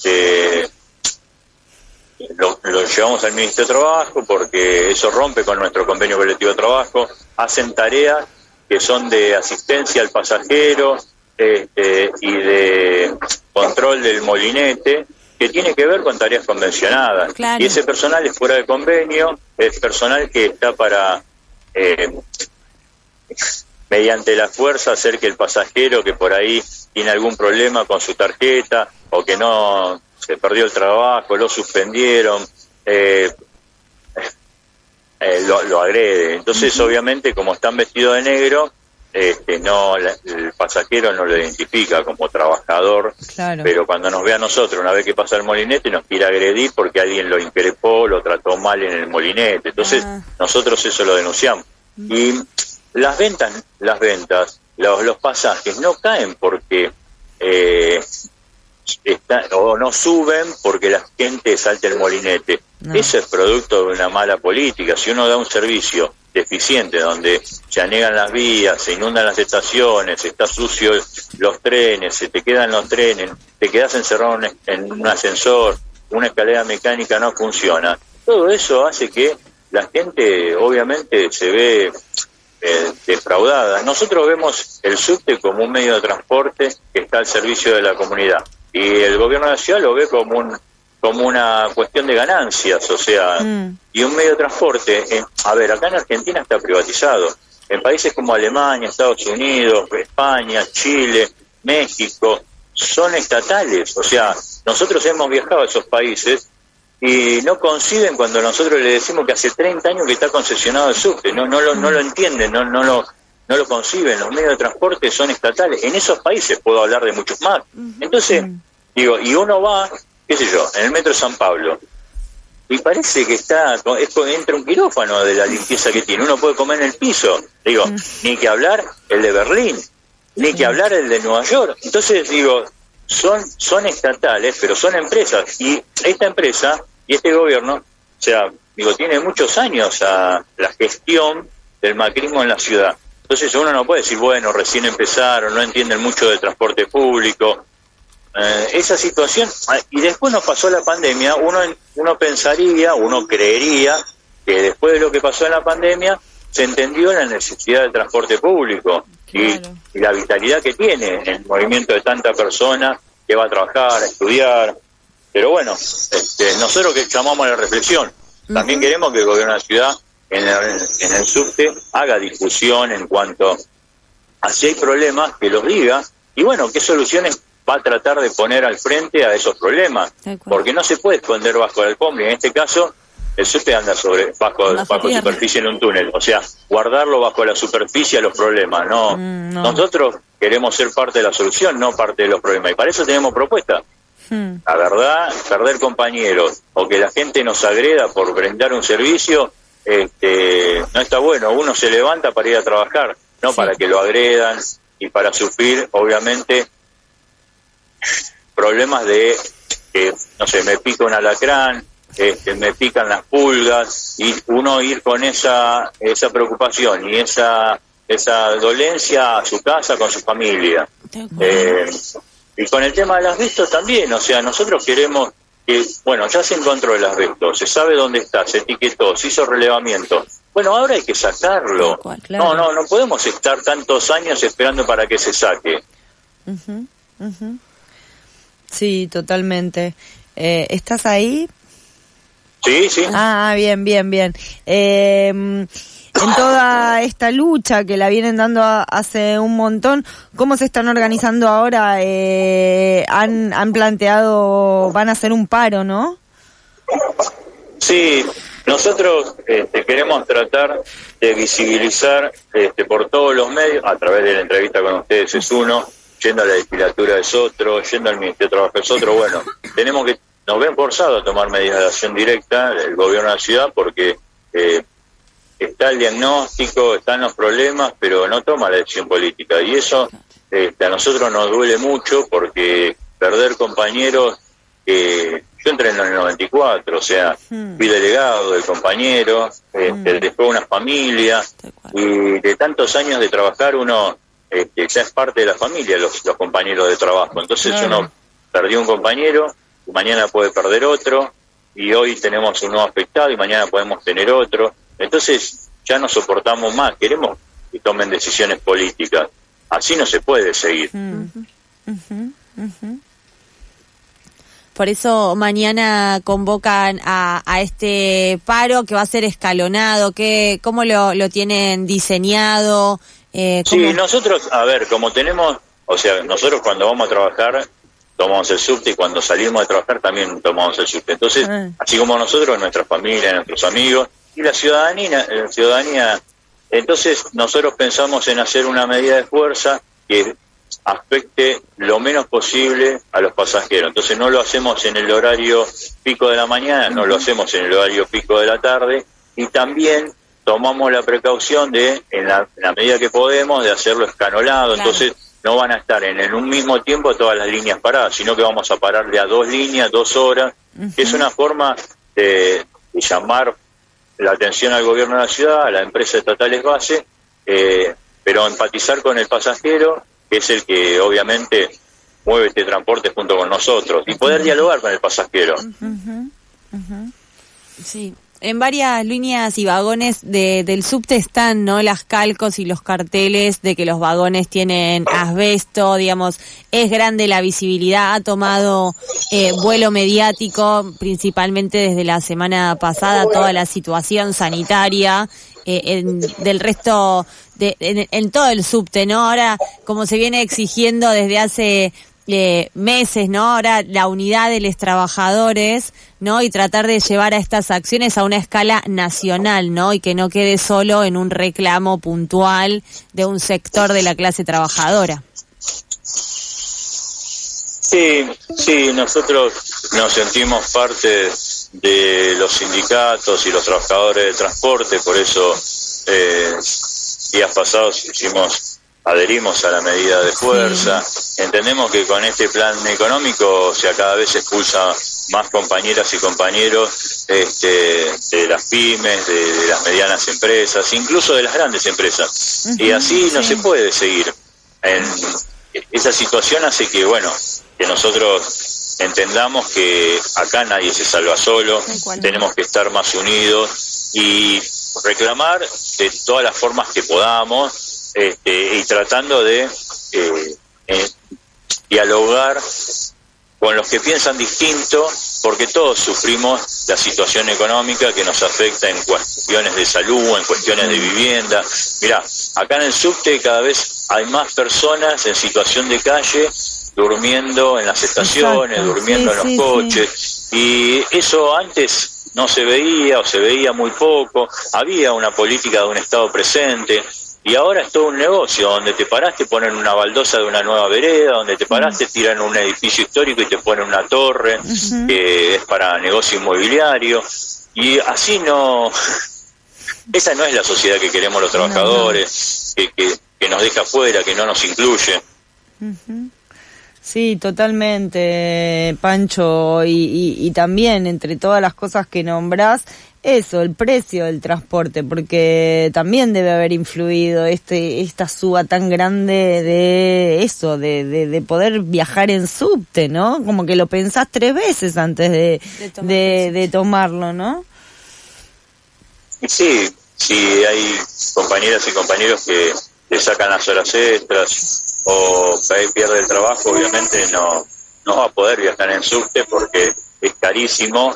Speaker 21: lo llevamos al Ministerio de Trabajo porque eso rompe con nuestro convenio colectivo de trabajo. Hacen tareas que son de asistencia al pasajero y de control del molinete, que tiene que ver con tareas convencionadas. Claro. Y ese personal es fuera de convenio, es personal que está para mediante la fuerza hacer que el pasajero que por ahí tiene algún problema con su tarjeta o que no se perdió el trabajo, lo suspendieron, lo agrede. Entonces, obviamente, como están vestidos de negro, el pasajero no lo identifica como trabajador,
Speaker 3: Claro.
Speaker 21: pero cuando nos ve a nosotros, una vez que pasa el molinete, nos quiere agredir porque alguien lo increpó, lo trató mal en el molinete. Entonces, nosotros eso lo denunciamos. Y las ventas, los pasajes no caen porque o no suben porque la gente salta el molinete.
Speaker 3: No.
Speaker 21: Eso es producto de una mala política. Si uno da un servicio deficiente donde se anegan las vías, se inundan las estaciones, está sucio los trenes, se te quedan los trenes, te quedas encerrado en un ascensor, una escalera mecánica no funciona, todo eso hace que la gente obviamente se ve defraudada. Nosotros vemos el subte como un medio de transporte que está al servicio de la comunidad y el gobierno de la ciudad lo ve como una cuestión de ganancias, o sea, y un medio de transporte. Acá en Argentina está privatizado. En países como Alemania, Estados Unidos, España, Chile, México, son estatales. O sea, nosotros hemos viajado a esos países y no conciben cuando nosotros le decimos que hace 30 años que está concesionado el subte. No lo entienden, no lo conciben. Los medios de transporte son estatales. En esos países puedo hablar de muchos más. Entonces, digo, y uno va, qué sé yo, en el metro de San Pablo, y parece que entra un quirófano de la limpieza que tiene. Uno puede comer en el piso. Digo, ni que hablar el de Berlín, ni que hablar el de Nueva York. Entonces, digo, son estatales, pero son empresas. Y esta empresa y este gobierno, o sea, digo, tiene muchos años a la gestión del macrismo en la ciudad. Entonces uno no puede decir, bueno, recién empezaron, no entienden mucho del transporte público. Esa situación, y después nos pasó la pandemia, uno pensaría, uno creería que después de lo que pasó en la pandemia se entendió la necesidad del transporte público. Claro. y la vitalidad que tiene el movimiento de tanta persona que va a trabajar, a estudiar. Pero bueno, nosotros que llamamos a la reflexión, también queremos que el gobierno de la ciudad en el subte haga difusión en cuanto a si hay problemas, que los diga, y bueno, qué soluciones va a tratar de poner al frente a esos problemas, porque no se puede esconder bajo la alfombra. En este caso, el subte anda bajo superficie en un túnel, o sea, guardarlo bajo la superficie a los problemas. No. Nosotros queremos ser parte de la solución, no parte de los problemas, y para eso tenemos propuestas. La verdad, perder compañeros o que la gente nos agreda por brindar un servicio, no está bueno. Uno se levanta para ir a trabajar, no para que lo agredan y para sufrir, obviamente, problemas de no sé, me pica un alacrán, me pican las pulgas, y uno ir con esa preocupación y esa dolencia a su casa con su familia. Y con el tema del asbesto también, o sea, nosotros queremos que, bueno, ya se encontró el asbesto, se sabe dónde está, se etiquetó, se hizo relevamiento. Bueno, ahora hay que sacarlo. Claro. No podemos estar tantos años esperando para que se saque.
Speaker 3: Sí, totalmente. ¿Estás ahí?
Speaker 21: Sí.
Speaker 3: Bien. En toda esta lucha que la vienen dando hace un montón, ¿cómo se están organizando ahora? Han planteado, van a hacer un paro, ¿no?
Speaker 21: Sí, nosotros queremos tratar de visibilizar por todos los medios, a través de la entrevista con ustedes es uno, yendo a la legislatura es otro, yendo al Ministerio de Trabajo es otro. Bueno, nos ven forzados a tomar medidas de acción directa el gobierno de la ciudad porque está el diagnóstico, están los problemas, pero no toma la decisión política. Y eso a nosotros nos duele mucho porque perder compañeros, yo entré en el 94, o sea, fui delegado del compañero, después una familia, y de tantos años de trabajar uno ya es parte de la familia, los compañeros de trabajo. Entonces uno perdió un compañero, y mañana puede perder otro, y hoy tenemos un nuevo afectado y mañana podemos tener otro. Entonces ya no soportamos más, queremos que tomen decisiones políticas. Así no se puede seguir.
Speaker 6: Por eso mañana convocan a este paro que va a ser escalonado. ¿Cómo lo tienen diseñado?
Speaker 21: Sí, nosotros, a ver, como tenemos, o sea, nosotros cuando vamos a trabajar tomamos el subte y cuando salimos de trabajar también tomamos el subte. Entonces, así como nosotros, nuestra familia, nuestros amigos y la ciudadanía, entonces nosotros pensamos en hacer una medida de fuerza que afecte lo menos posible a los pasajeros. Entonces no lo hacemos en el horario pico de la mañana, no lo hacemos en el horario pico de la tarde, y también tomamos la precaución de, en la medida que podemos, de hacerlo escalonado. Claro. Entonces no van a estar en un mismo tiempo todas las líneas paradas, sino que vamos a parar de a 2 líneas, 2 horas, que es una forma de llamar la atención al gobierno de la ciudad, a las empresas estatales base, pero empatizar con el pasajero, que es el que obviamente mueve este transporte junto con nosotros, y poder dialogar con el pasajero.
Speaker 6: Sí, en varias líneas y vagones del subte están, ¿no?, las calcos y los carteles de que los vagones tienen asbesto, digamos, es grande la visibilidad, ha tomado vuelo mediático, principalmente desde la semana pasada, toda la situación sanitaria del resto en todo el subte, ¿no? Ahora, como se viene exigiendo desde hace meses, ¿no? Ahora la unidad de los trabajadores, ¿no? Y tratar de llevar a estas acciones a una escala nacional, ¿no? Y que no quede solo en un reclamo puntual de un sector de la clase trabajadora.
Speaker 21: Sí, nosotros nos sentimos parte de los sindicatos y los trabajadores de transporte, por eso días pasados adherimos a la medida de fuerza. Sí. Entendemos que con este plan económico, o sea, cada vez se expulsa más compañeras y compañeros de las pymes, de las medianas empresas, incluso de las grandes empresas. Y así no se puede seguir. Esa situación hace que, que nosotros entendamos que acá nadie se salva solo, tenemos que estar más unidos y reclamar de todas las formas que podamos, y tratando de dialogar con los que piensan distinto, porque todos sufrimos la situación económica que nos afecta en cuestiones de salud, en cuestiones de vivienda. Mirá, acá en el subte cada vez hay más personas en situación de calle, durmiendo en las estaciones, durmiendo en los coches, y eso antes no se veía o se veía muy poco. Había una política de un Estado presente, y ahora es todo un negocio, donde te parás te ponen una baldosa de una nueva vereda, donde te parás te tiran un edificio histórico y te ponen una torre que es para negocio inmobiliario, y así no, esa no es la sociedad que queremos los trabajadores, que nos deja fuera, que no nos incluye.
Speaker 3: Sí, totalmente, Pancho, y también entre todas las cosas que nombrás, eso, el precio del transporte, porque también debe haber influido esta suba tan grande de eso, de poder viajar en subte, ¿no? Como que lo pensás 3 veces antes de tomarlo, ¿no?
Speaker 21: Sí, hay compañeras y compañeros que le sacan las horas extras o pierde el trabajo, obviamente no va a poder viajar en subte porque es carísimo.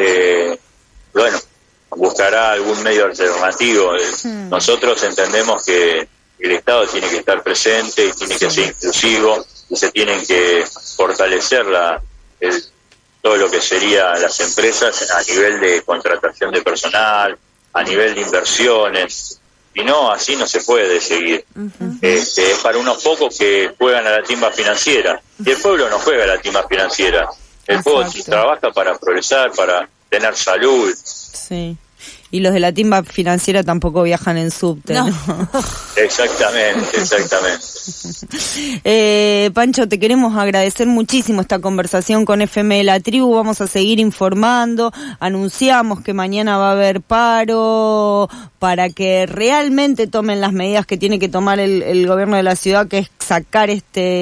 Speaker 21: Buscará algún medio alternativo. Nosotros entendemos que el Estado tiene que estar presente y tiene que ser inclusivo, y se tienen que fortalecer todo lo que serían las empresas a nivel de contratación de personal, a nivel de inversiones, y no, así no se puede seguir. Es para unos pocos que juegan a la timba financiera, y el pueblo no juega a la timba financiera. El pueblo trabaja para progresar, para tener salud.
Speaker 3: Sí. Y los de la timba financiera tampoco viajan en subte, ¿no?
Speaker 21: Exactamente.
Speaker 3: Pancho, te queremos agradecer muchísimo esta conversación con FM La Tribu. Vamos a seguir informando. Anunciamos que mañana va a haber paro para que realmente tomen las medidas que tiene que tomar el gobierno de la ciudad, que es sacar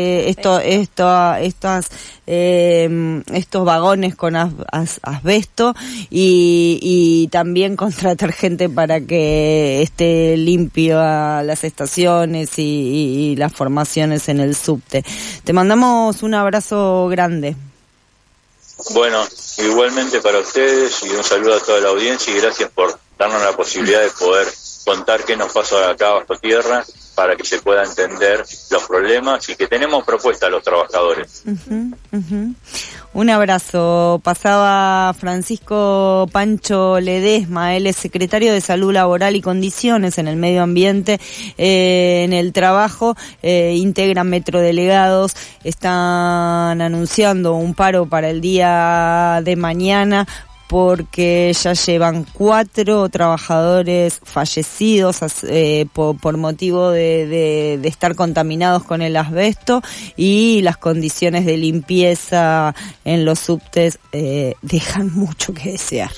Speaker 3: estos vagones con asbesto y también contratar gente para que esté limpio a las estaciones y las formaciones en el subte. Te mandamos un abrazo grande.
Speaker 21: Bueno, igualmente para ustedes y un saludo a toda la audiencia y gracias por darnos la posibilidad de poder contar qué nos pasa acá bajo tierra para que se pueda entender los problemas y que tenemos propuestas a los trabajadores.
Speaker 3: Un abrazo. Pasaba Francisco Pancho Ledesma, él es secretario de Salud Laboral y Condiciones en el Medio Ambiente, en el trabajo, integran metrodelegados, están anunciando un paro para el día de mañana porque ya llevan 4 trabajadores fallecidos por motivo de estar contaminados con el asbesto, y las condiciones de limpieza en los subtes dejan mucho que desear.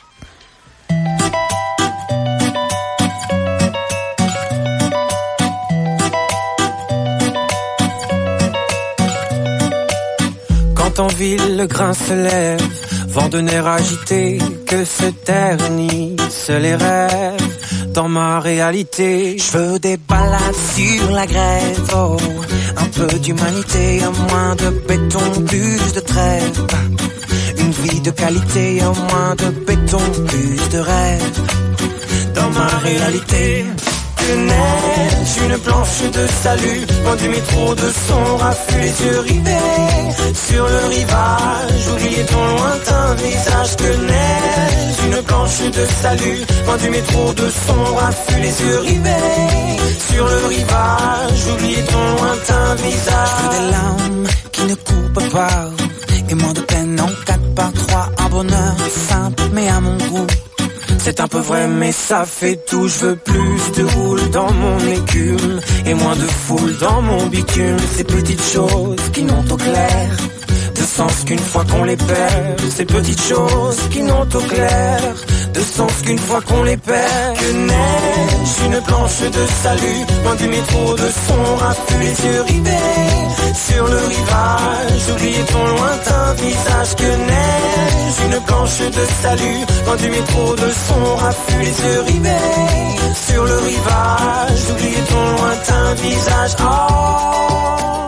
Speaker 5: Quand en ville le grain se lève, vent de nerfs agités, que se ternissent les rêves. Dans ma réalité, je veux des balades sur la grève, oh, un peu d'humanité, un moins de béton, plus de trêve. Une vie de qualité, un moins de béton, plus de rêve. Dans ma réalité, que neige, une planche de salut, loin du métro de son raffut, les yeux rivés sur le rivage, oubliez ton lointain visage. Que neige, une planche de salut, loin du métro de son raffut, les yeux rivés sur le rivage, oubliez ton lointain visage. Je veux des larmes qui ne coupent pas, et moins de peine en 4x3, un bonheur simple mais à mon goût. C'est un peu vrai mais ça fait tout. Je veux plus de houle dans mon écume et moins de foule dans mon bitume. Ces petites choses qui n'ont au clair de sens qu'une fois qu'on les perd. Ces petites choses qui n'ont au clair de sens qu'une fois qu'on les perd. Que neige, une planche de salut, loin du métro de son raffut, les yeux rivés sur le rivage, oubliez ton lointain visage. Que neige, une planche de salut, loin du métro de son raffut, les yeux rivés sur le rivage, oubliez ton lointain visage. Oh,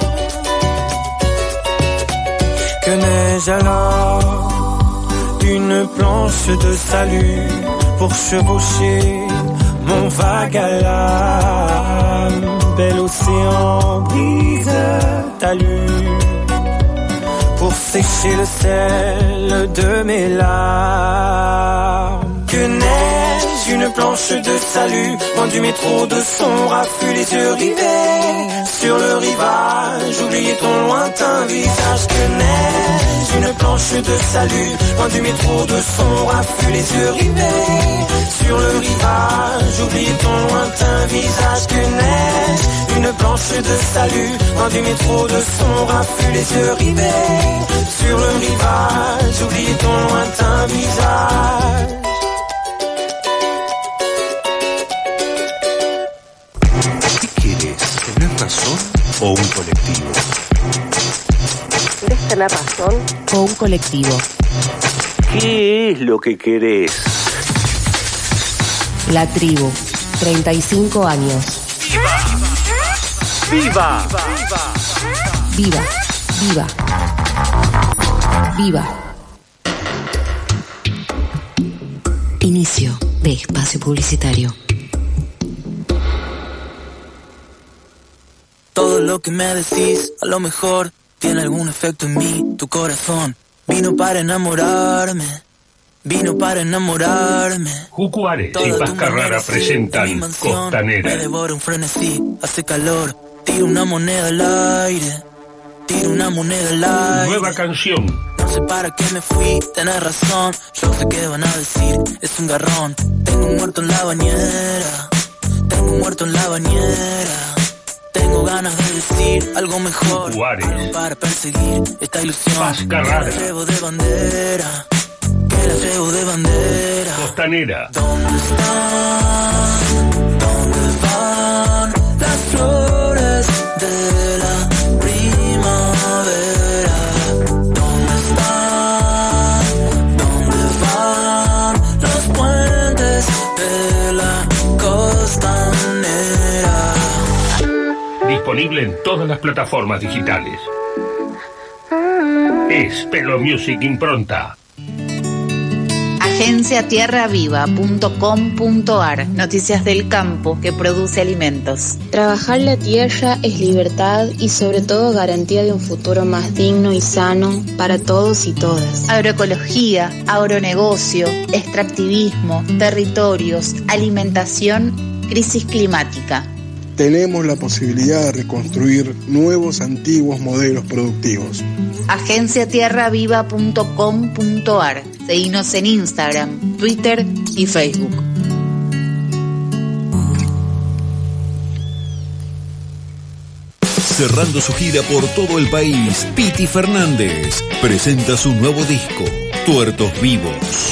Speaker 5: que neige alors, une planche de salut pour chevaucher mon vague à l'âme. Bel océan, brise talus pour sécher le sel de mes larmes. Que neige, une planche de salut, loin du métro de son raffut, les yeux rivés sur le rivage, oubliez ton lointain visage. Que neige, une planche de salut, loin du métro de son raffut, les yeux rivés sur le rivage, oubliez ton lointain visage. Que neige, une planche de salut, loin du métro de son raffut, les yeux rivés sur le rivage, oubliez ton lointain visage.
Speaker 9: ¿Tenés razón o un colectivo?
Speaker 10: ¿Querés tener razón o un colectivo?
Speaker 9: ¿Qué es lo que querés?
Speaker 10: La tribu, 35 años.
Speaker 9: ¡Viva!
Speaker 10: Viva, viva, viva. Inicio de espacio publicitario.
Speaker 5: Todo lo que me decís, a lo mejor tiene algún efecto en mí. Tu corazón vino para enamorarme, vino para enamorarme.
Speaker 22: Jucuares y Paz Carrara presentan Costanera.
Speaker 5: Me devora un frenesí, hace calor, tiro una moneda al aire, tiro una moneda al aire.
Speaker 22: Nueva canción.
Speaker 5: No sé para qué me fui, tenés razón, yo sé qué van a decir, es un garrón. Tengo un muerto en la bañera, tengo un muerto en la bañera. Tengo ganas de decir algo mejor, pero para perseguir esta ilusión. Que la llevo de bandera, que la llevo de bandera.
Speaker 22: Costanera.
Speaker 5: ¿Dónde están? ¿Dónde van las flores de la primavera? ¿Dónde están? ¿Dónde van los puentes de la costanera?
Speaker 22: Disponible en todas las plataformas digitales. es Pelo Music Impronta.
Speaker 14: Agenciatierraviva.com.ar. Noticias del campo que produce alimentos.
Speaker 15: Trabajar la tierra es libertad y sobre todo garantía de un futuro más digno y sano para todos y todas.
Speaker 14: Agroecología, agronegocio, extractivismo, territorios, alimentación, crisis climática.
Speaker 16: Tenemos la posibilidad de reconstruir nuevos antiguos modelos productivos.
Speaker 14: Agenciatierraviva.com.ar. Seguinos en Instagram, Twitter y Facebook.
Speaker 2: Cerrando su gira por todo el país, Piti Fernández presenta su nuevo disco, Tuertos Vivos.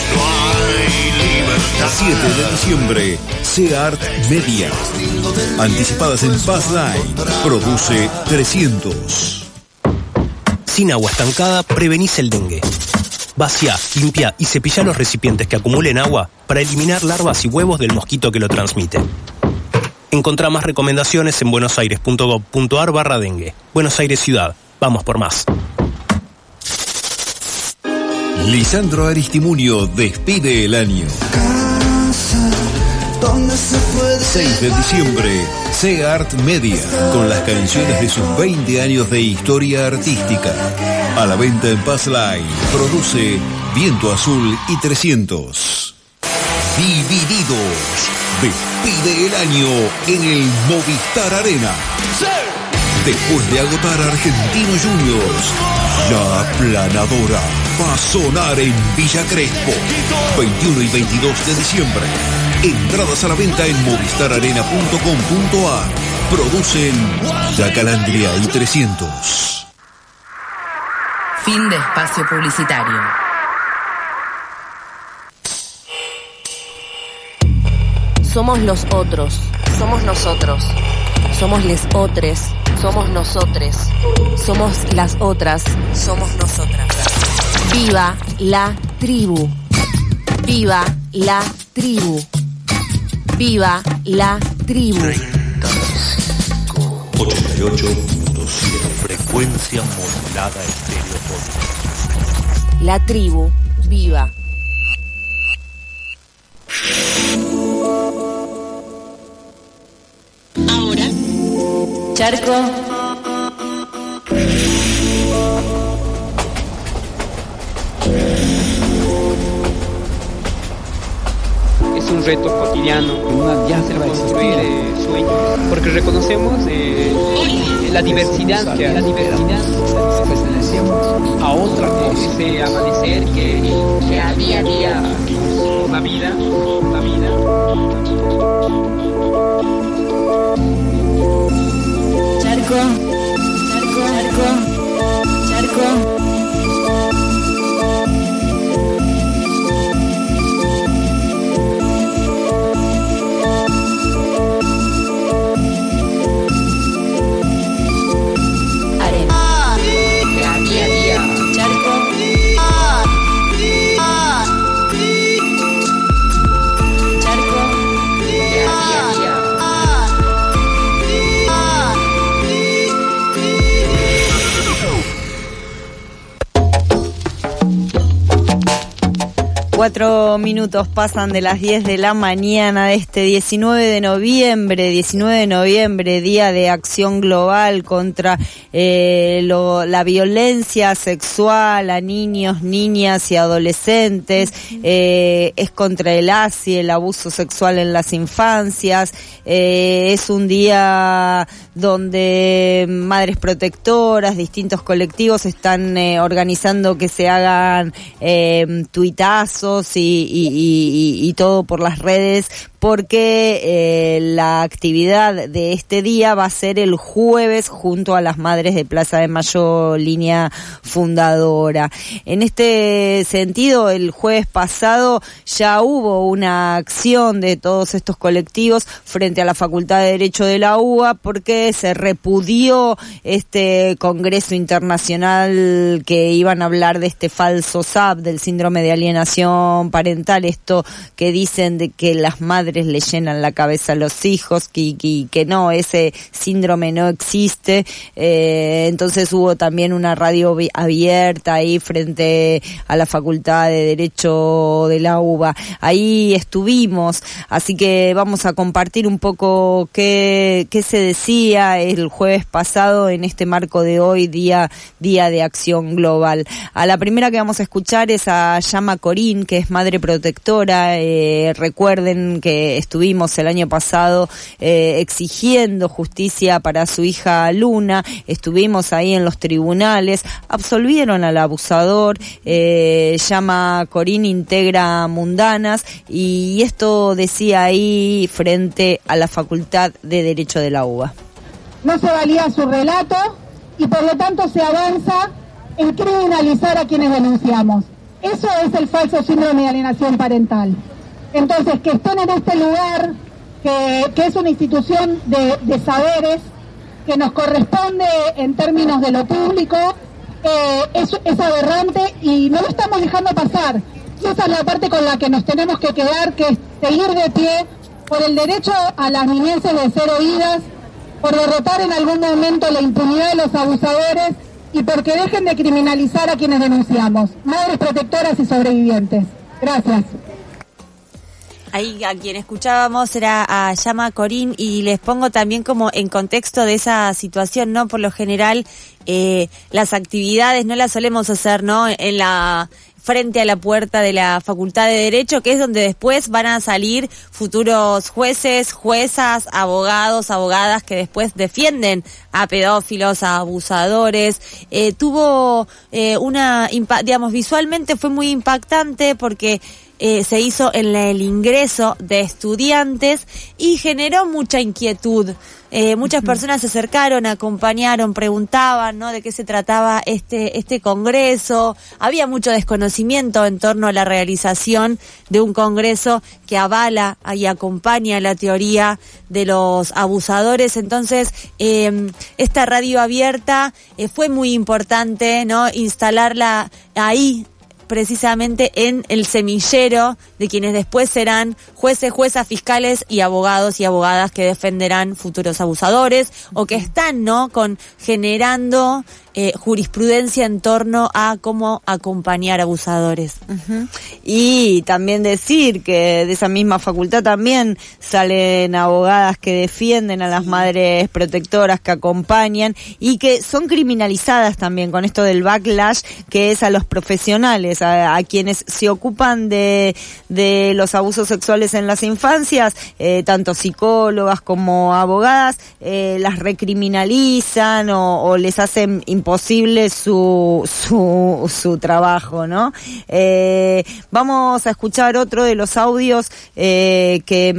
Speaker 2: 7 de diciembre, Seart Media. Anticipadas en Paz Line. Produce 300.
Speaker 19: Sin agua estancada, prevenís el dengue. Vacía, limpia y cepilla los recipientes que acumulen agua para eliminar larvas y huevos del mosquito que lo transmite. Encontrá más recomendaciones en buenosaires.gov.ar/dengue. Buenos Aires Ciudad. Vamos por más.
Speaker 2: Lisandro Aristimuño despide el año. 6 de diciembre, Seart Media, con las canciones de sus 20 años de historia artística. A la venta en Paz Line. Produce Viento Azul y 300. Divididos. Despide el año en el Movistar Arena. Después de agotar a Argentinos Juniors, La Aplanadora va a sonar en Villa Crespo. 21 y 22 de diciembre. Entradas a la venta en movistararena.com.ar. Producen Yacalandria y 300.
Speaker 11: Fin de espacio publicitario.
Speaker 10: Somos los otros, somos nosotros, somos les otres, somos nosotres, somos las otras, somos nosotras. Viva la tribu, viva la tribu, viva la tribu.
Speaker 2: 88.7 frecuencia modulada estereofónica.
Speaker 10: La tribu, viva.
Speaker 7: Ahora, Charco.
Speaker 8: Es un reto cotidiano, hacer construir sueños, porque reconocemos la diversidad que pertenecemos a otra cosa, ese amanecer que a día a día la vida.
Speaker 7: Charco.
Speaker 3: Cuatro minutos pasan de las 10 de la mañana de este 19 de noviembre, Día de Acción Global contra la violencia sexual a niños, niñas y adolescentes, es contra el ASI, el abuso sexual en las infancias, es un día donde madres protectoras, distintos colectivos están organizando que se hagan tuitazos y todo por las redes, porque la actividad de este día va a ser el jueves junto a las madres de Plaza de Mayo, línea fundadora. En este sentido, el jueves pasado ya hubo una acción de todos estos colectivos frente a la Facultad de Derecho de la UBA, porque se repudió este congreso internacional que iban a hablar de este falso SAP, del síndrome de alienación parental, esto que dicen de que las madres padres le llenan la cabeza a los hijos, que no, ese síndrome no existe. Entonces hubo también una radio abierta ahí frente a la Facultad de Derecho de la UBA. Ahí estuvimos, así que vamos a compartir un poco qué se decía el jueves pasado en este marco de hoy, Día de Acción Global. A la primera que vamos a escuchar es a Llama Corín, que es madre protectora. Recuerden que estuvimos el año pasado exigiendo justicia para su hija Luna, estuvimos ahí en los tribunales, absolvieron al abusador. Llama Corín integra Mundanas y esto decía ahí frente a la Facultad de Derecho de la UBA.
Speaker 12: No se valía su relato y por lo tanto se avanza en criminalizar a quienes denunciamos. Eso es el falso síndrome de alienación parental. Entonces, que estén en este lugar, que es una institución de saberes, que nos corresponde en términos de lo público, es aberrante y no lo estamos dejando pasar. Y esa es la parte con la que nos tenemos que quedar, que es seguir de pie por el derecho a las niñeces de ser oídas, por derrotar en algún momento la impunidad de los abusadores y porque dejen de criminalizar a quienes denunciamos, madres protectoras y sobrevivientes. Gracias.
Speaker 6: Ahí a quien escuchábamos era a Llama Corín y les pongo también como en contexto de esa situación, ¿no? Por lo general las actividades no las solemos hacer, ¿no? Frente a la puerta de la Facultad de Derecho, que es donde después van a salir futuros jueces, juezas, abogados, abogadas que después defienden a pedófilos, a abusadores. Tuvo visualmente fue muy impactante porque se hizo en el ingreso de estudiantes y generó mucha inquietud. Muchas personas se acercaron, acompañaron, preguntaban, ¿no?, de qué se trataba este congreso. Había mucho desconocimiento en torno a la realización de un congreso que avala y acompaña la teoría de los abusadores. Entonces, esta radio abierta fue muy importante, ¿no?, instalarla ahí, precisamente en el semillero de quienes después serán jueces, juezas, fiscales y abogados y abogadas que defenderán futuros abusadores o que están, ¿no?, generando jurisprudencia en torno a cómo acompañar abusadores.
Speaker 3: Uh-huh. Y también decir que de esa misma facultad también salen abogadas que defienden a las madres protectoras, que acompañan y que son criminalizadas también con esto del backlash, que es a los profesionales, a quienes se ocupan de los abusos sexuales en las infancias, tanto psicólogas como abogadas, las recriminalizan o les hacen imposible su trabajo, ¿no? Vamos a escuchar otro de los audios que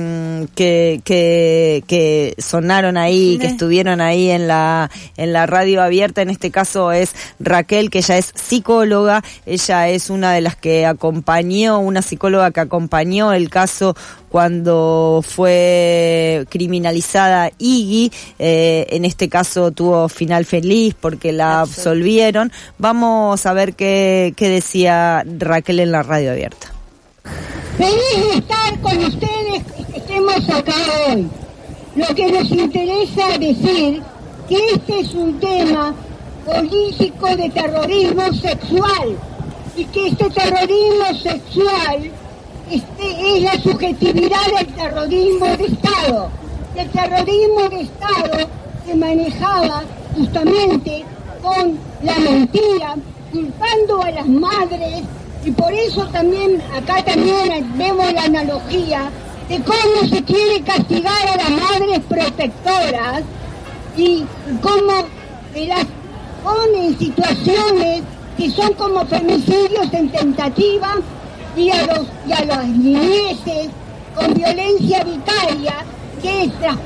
Speaker 3: sonaron ahí, que estuvieron ahí en la radio abierta. En este caso es Raquel, que ella es psicóloga. Ella es una de las que acompañó, una psicóloga que acompañó el caso cuando fue criminalizada Iggy. En este caso tuvo final feliz porque la absolvieron. Vamos a ver qué decía Raquel en la radio abierta.
Speaker 12: Feliz de estar con ustedes, que estemos acá hoy. Lo que nos interesa decir que este es un tema político de terrorismo sexual y que este terrorismo sexual es la subjetividad del terrorismo de Estado. El terrorismo de Estado se manejaba justamente con la mentira, culpando a las madres, y por eso también acá también vemos la analogía de cómo se quiere castigar a las madres protectoras y cómo las pone en situaciones que son como femicidios en tentativa y a los niñeces con violencia vicaria que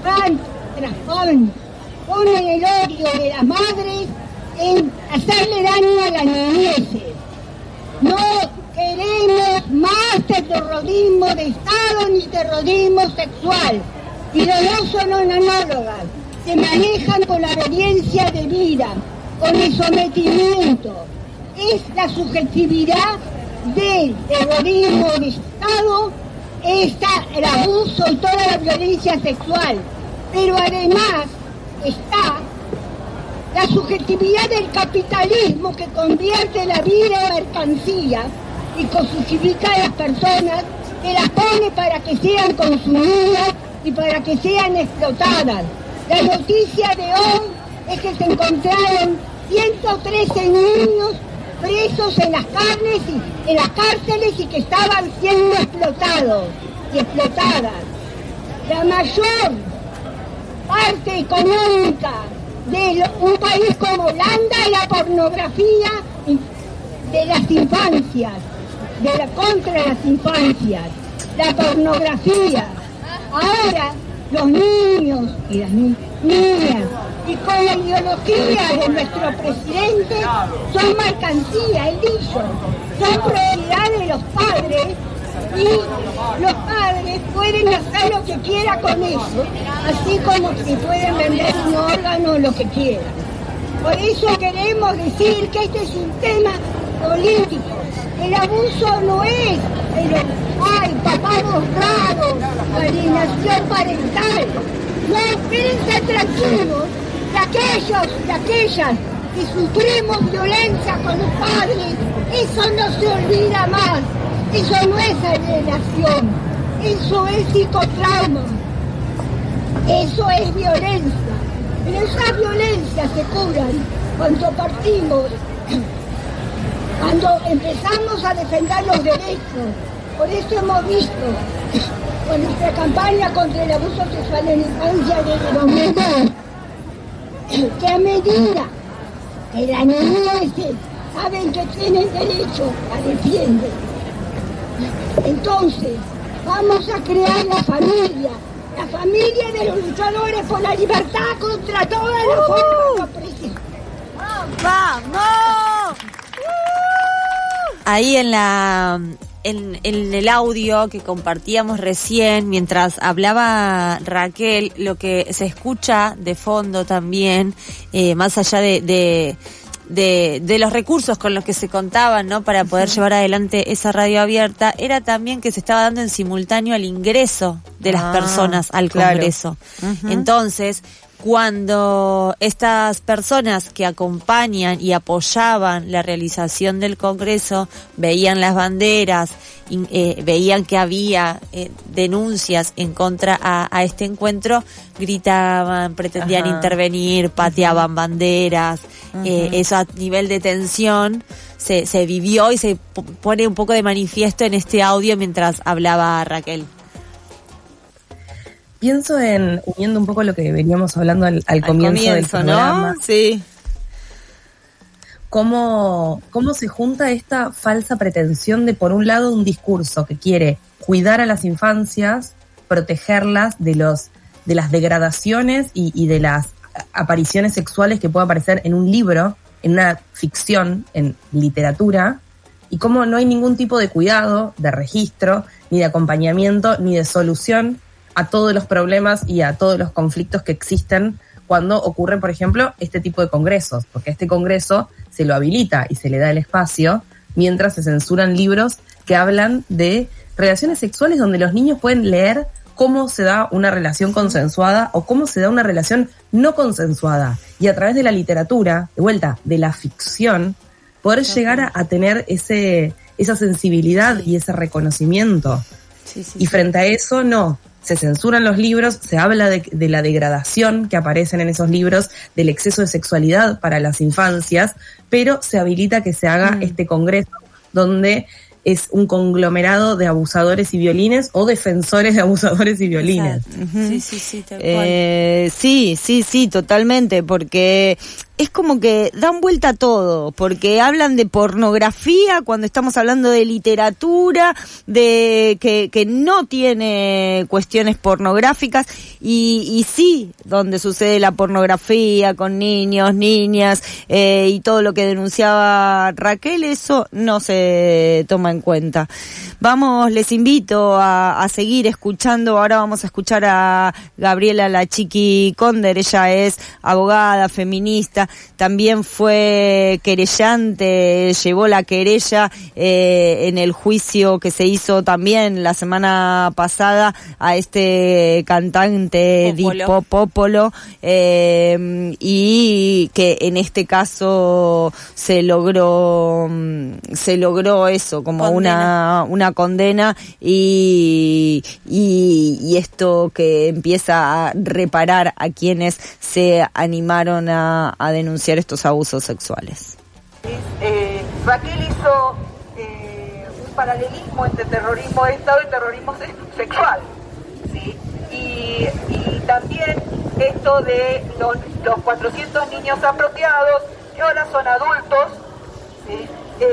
Speaker 12: ponen el odio de las madres en hacerle daño a las niñeces. No queremos más terrorismo de Estado ni terrorismo sexual. Y los dos son análogas. Se manejan con la obediencia de vida, con el sometimiento. Es la subjetividad del terrorismo de Estado está el abuso y toda la violencia sexual, pero además está la subjetividad del capitalismo que convierte la vida en mercancía y cosifica a las personas, que las pone para que sean consumidas y para que sean explotadas. La noticia de hoy es que se encontraron 113 niños presos en las cárceles y que estaban siendo explotados y explotadas. La mayor parte económica de un país como Holanda es la pornografía de las infancias, contra las infancias, la pornografía. Ahora los niños y las niñas, y con la ideología de nuestro presidente, son mercancía, él dijo, son propiedad de los padres, y los padres pueden hacer lo que quieran con eso, así como que pueden vender un órgano o lo que quieran. Por eso queremos decir que este es un tema político. El abuso no es papá raro, alienación parental. No, espérense tranquilos, de aquellos y aquellas que sufrimos violencia con los padres, eso no se olvida más. Eso no es alienación, eso es psicotrauma, eso es violencia. Pero esas violencias se curan cuando partimos, cuando empezamos a defender los derechos. Por eso hemos visto con nuestra campaña contra el abuso sexual en la infancia desde 2002, que a medida que las niñas saben que tienen derecho, la defienden. Entonces, vamos a crear la familia de los luchadores por la libertad contra todas las formas de opresión.
Speaker 6: ¡Vamos! Ahí en el audio que compartíamos recién, mientras hablaba Raquel, lo que se escucha de fondo también, más allá de los recursos con los que se contaban, ¿no?, para poder llevar adelante esa radio abierta, era también que se estaba dando en simultáneo el ingreso de las personas al Congreso. Entonces, cuando estas personas que acompañan y apoyaban la realización del Congreso veían las banderas, veían que había denuncias en contra a este encuentro, gritaban, pretendían intervenir, pateaban banderas. Eso a nivel de tensión se vivió y se pone un poco de manifiesto en este audio mientras hablaba Raquel.
Speaker 4: Pienso uniendo un poco lo que veníamos hablando al comienzo del programa,
Speaker 3: ¿no? Sí.
Speaker 4: Cómo se junta esta falsa pretensión de, por un lado, un discurso que quiere cuidar a las infancias, protegerlas de las degradaciones y de las apariciones sexuales que puede aparecer en un libro, en una ficción, en literatura, y cómo no hay ningún tipo de cuidado, de registro, ni de acompañamiento, ni de solución a todos los problemas y a todos los conflictos que existen cuando ocurre, por ejemplo, este tipo de congresos, porque este congreso se lo habilita y se le da el espacio mientras se censuran libros que hablan de relaciones sexuales donde los niños pueden leer cómo se da una relación consensuada o cómo se da una relación no consensuada, y a través de la literatura, de vuelta, de la ficción, poder llegar a tener esa sensibilidad y ese reconocimiento. Y frente a eso, no. Se censuran los libros, se habla de la degradación que aparecen en esos libros, del exceso de sexualidad para las infancias, pero se habilita que se haga este congreso donde es un conglomerado de abusadores y violines o defensores de abusadores y violines.
Speaker 6: Sí, tal cual.
Speaker 3: Sí, totalmente, porque es como que dan vuelta a todo, porque hablan de pornografía cuando estamos hablando de literatura, de que no tiene cuestiones pornográficas, y sí, donde sucede la pornografía con niños, niñas, y todo lo que denunciaba Raquel, eso no se toma en cuenta. Vamos, les invito a seguir escuchando. Ahora vamos a escuchar a Gabriela La Chiqui Conder. Ella es abogada, feminista, Fiscalía también fue querellante, llevó la querella en el juicio que se hizo también la semana pasada a este cantante Di Popolo, y que en este caso se logró eso como una condena y esto que empieza a reparar a quienes se animaron a denunciar estos abusos sexuales.
Speaker 17: Raquel hizo un paralelismo entre terrorismo de Estado y terrorismo sexual, ¿sí? Y también esto de los 400 niños apropiados que ahora son adultos, ¿sí?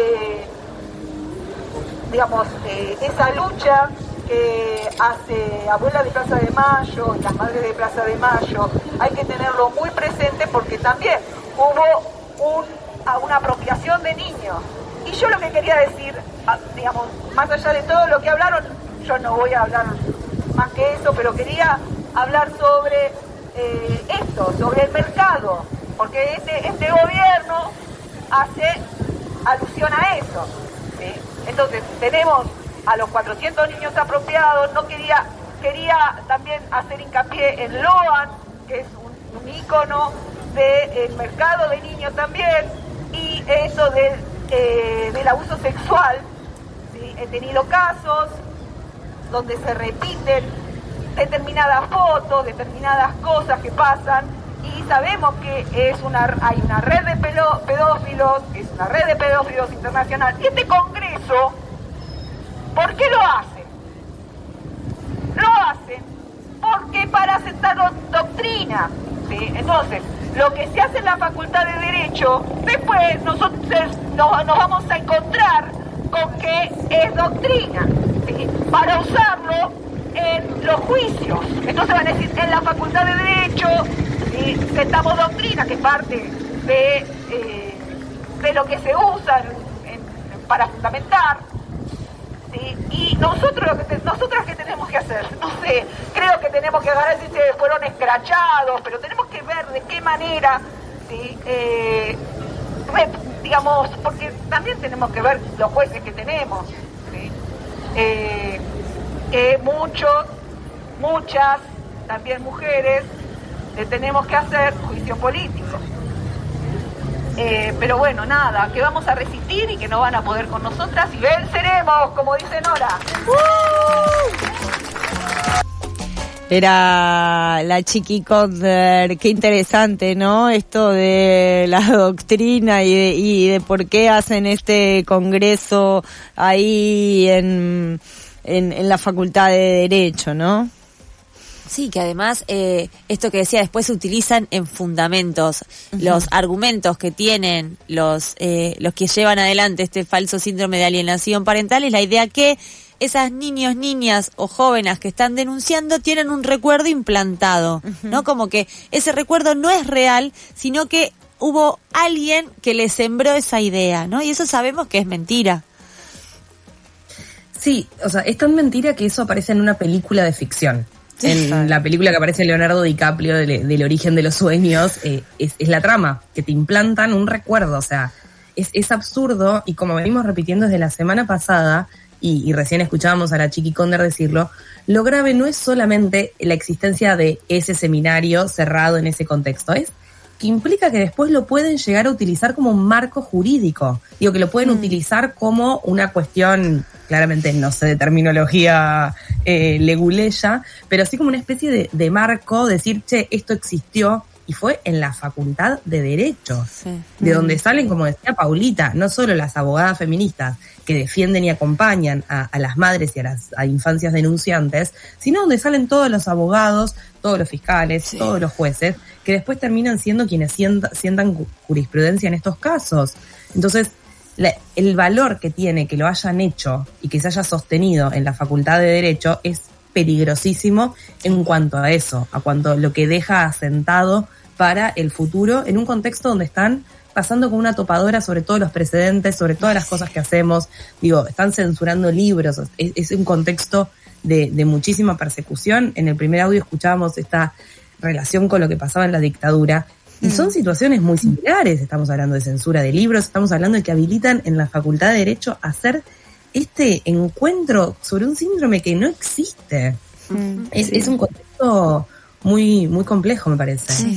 Speaker 17: Esa lucha que hace Abuela de Plaza de Mayo y las Madres de Plaza de Mayo, hay que tenerlo muy presente porque también hubo una apropiación de niños. Y yo lo que quería decir, más allá de todo lo que hablaron, yo no voy a hablar más que eso, pero quería hablar sobre esto, sobre el mercado, porque este gobierno hace alusión a eso, ¿sí? Entonces tenemos a los 400 niños apropiados. Quería también hacer hincapié en Loan, que es un ícono del mercado de niños también, y eso del abuso sexual, ¿sí? He tenido casos donde se repiten determinadas fotos, determinadas cosas que pasan, y sabemos que hay una red de pedófilos, que es una red de pedófilos internacional. Y este Congreso, ¿por qué lo hace? Lo hace porque para aceptar doctrina, ¿sí? Entonces, lo que se hace en la Facultad de Derecho, después nosotros nos vamos a encontrar con que es doctrina, ¿sí? Para usarlo en los juicios. Entonces van a decir, en la Facultad de Derecho, ¿sí? Sentamos doctrina, que es parte de lo que se usa para fundamentar, ¿sí? Y nosotros ¿qué tenemos que hacer? No sé, creo que tenemos que agarrar si se fueron escrachados, pero tenemos que ver de qué manera, ¿sí? Porque también tenemos que ver los jueces que tenemos, ¿sí? Muchas, también mujeres, tenemos que hacer juicio político. Pero bueno, nada, que vamos a resistir y que no van a poder con nosotras y venceremos, como dice Nora.
Speaker 3: Era la Chiqui Conder. Qué interesante, ¿no? Esto de la doctrina y de por qué hacen este congreso ahí en la Facultad de Derecho, ¿no?
Speaker 6: Sí, que además, esto que decía, después se utilizan en fundamentos. Los argumentos que tienen los que llevan adelante este falso síndrome de alienación parental es la idea que esas niños, niñas o jóvenes que están denunciando tienen un recuerdo implantado, ¿no? Como que ese recuerdo no es real, sino que hubo alguien que le sembró esa idea, ¿no? Y eso sabemos que es mentira.
Speaker 4: Sí, o sea, es tan mentira que eso aparece en una película de ficción. En la película que aparece Leonardo DiCaprio del origen de los sueños, es la trama, que te implantan un recuerdo, o sea, es absurdo, y como venimos repitiendo desde la semana pasada, y recién escuchábamos a la Chiqui Conder decirlo, lo grave no es solamente la existencia de ese seminario cerrado en ese contexto, es que implica que después lo pueden llegar a utilizar como un marco jurídico. Digo, que lo pueden utilizar como una cuestión, claramente no sé de terminología leguleya, pero sí como una especie de marco, decir, che, esto existió y fue en la Facultad de Derecho, de donde salen, como decía Paulita, no solo las abogadas feministas que defienden y acompañan a las madres y a infancias denunciantes, sino donde salen todos los abogados, todos los fiscales, todos los jueces, que después terminan siendo quienes sientan jurisprudencia en estos casos. Entonces, el valor que tiene que lo hayan hecho y que se haya sostenido en la Facultad de Derecho es peligrosísimo en cuanto a eso, a cuanto lo que deja asentado para el futuro en un contexto donde están pasando con una topadora sobre todos los precedentes, sobre todas las cosas que hacemos. Digo, están censurando libros, es un contexto de muchísima persecución. En el primer audio escuchábamos esta relación con lo que pasaba en la dictadura, Y son situaciones muy similares. Estamos hablando de censura de libros, estamos hablando de que habilitan en la Facultad de Derecho a hacer este encuentro sobre un síndrome que no existe. Es un contexto muy muy complejo, me parece.
Speaker 3: Sí.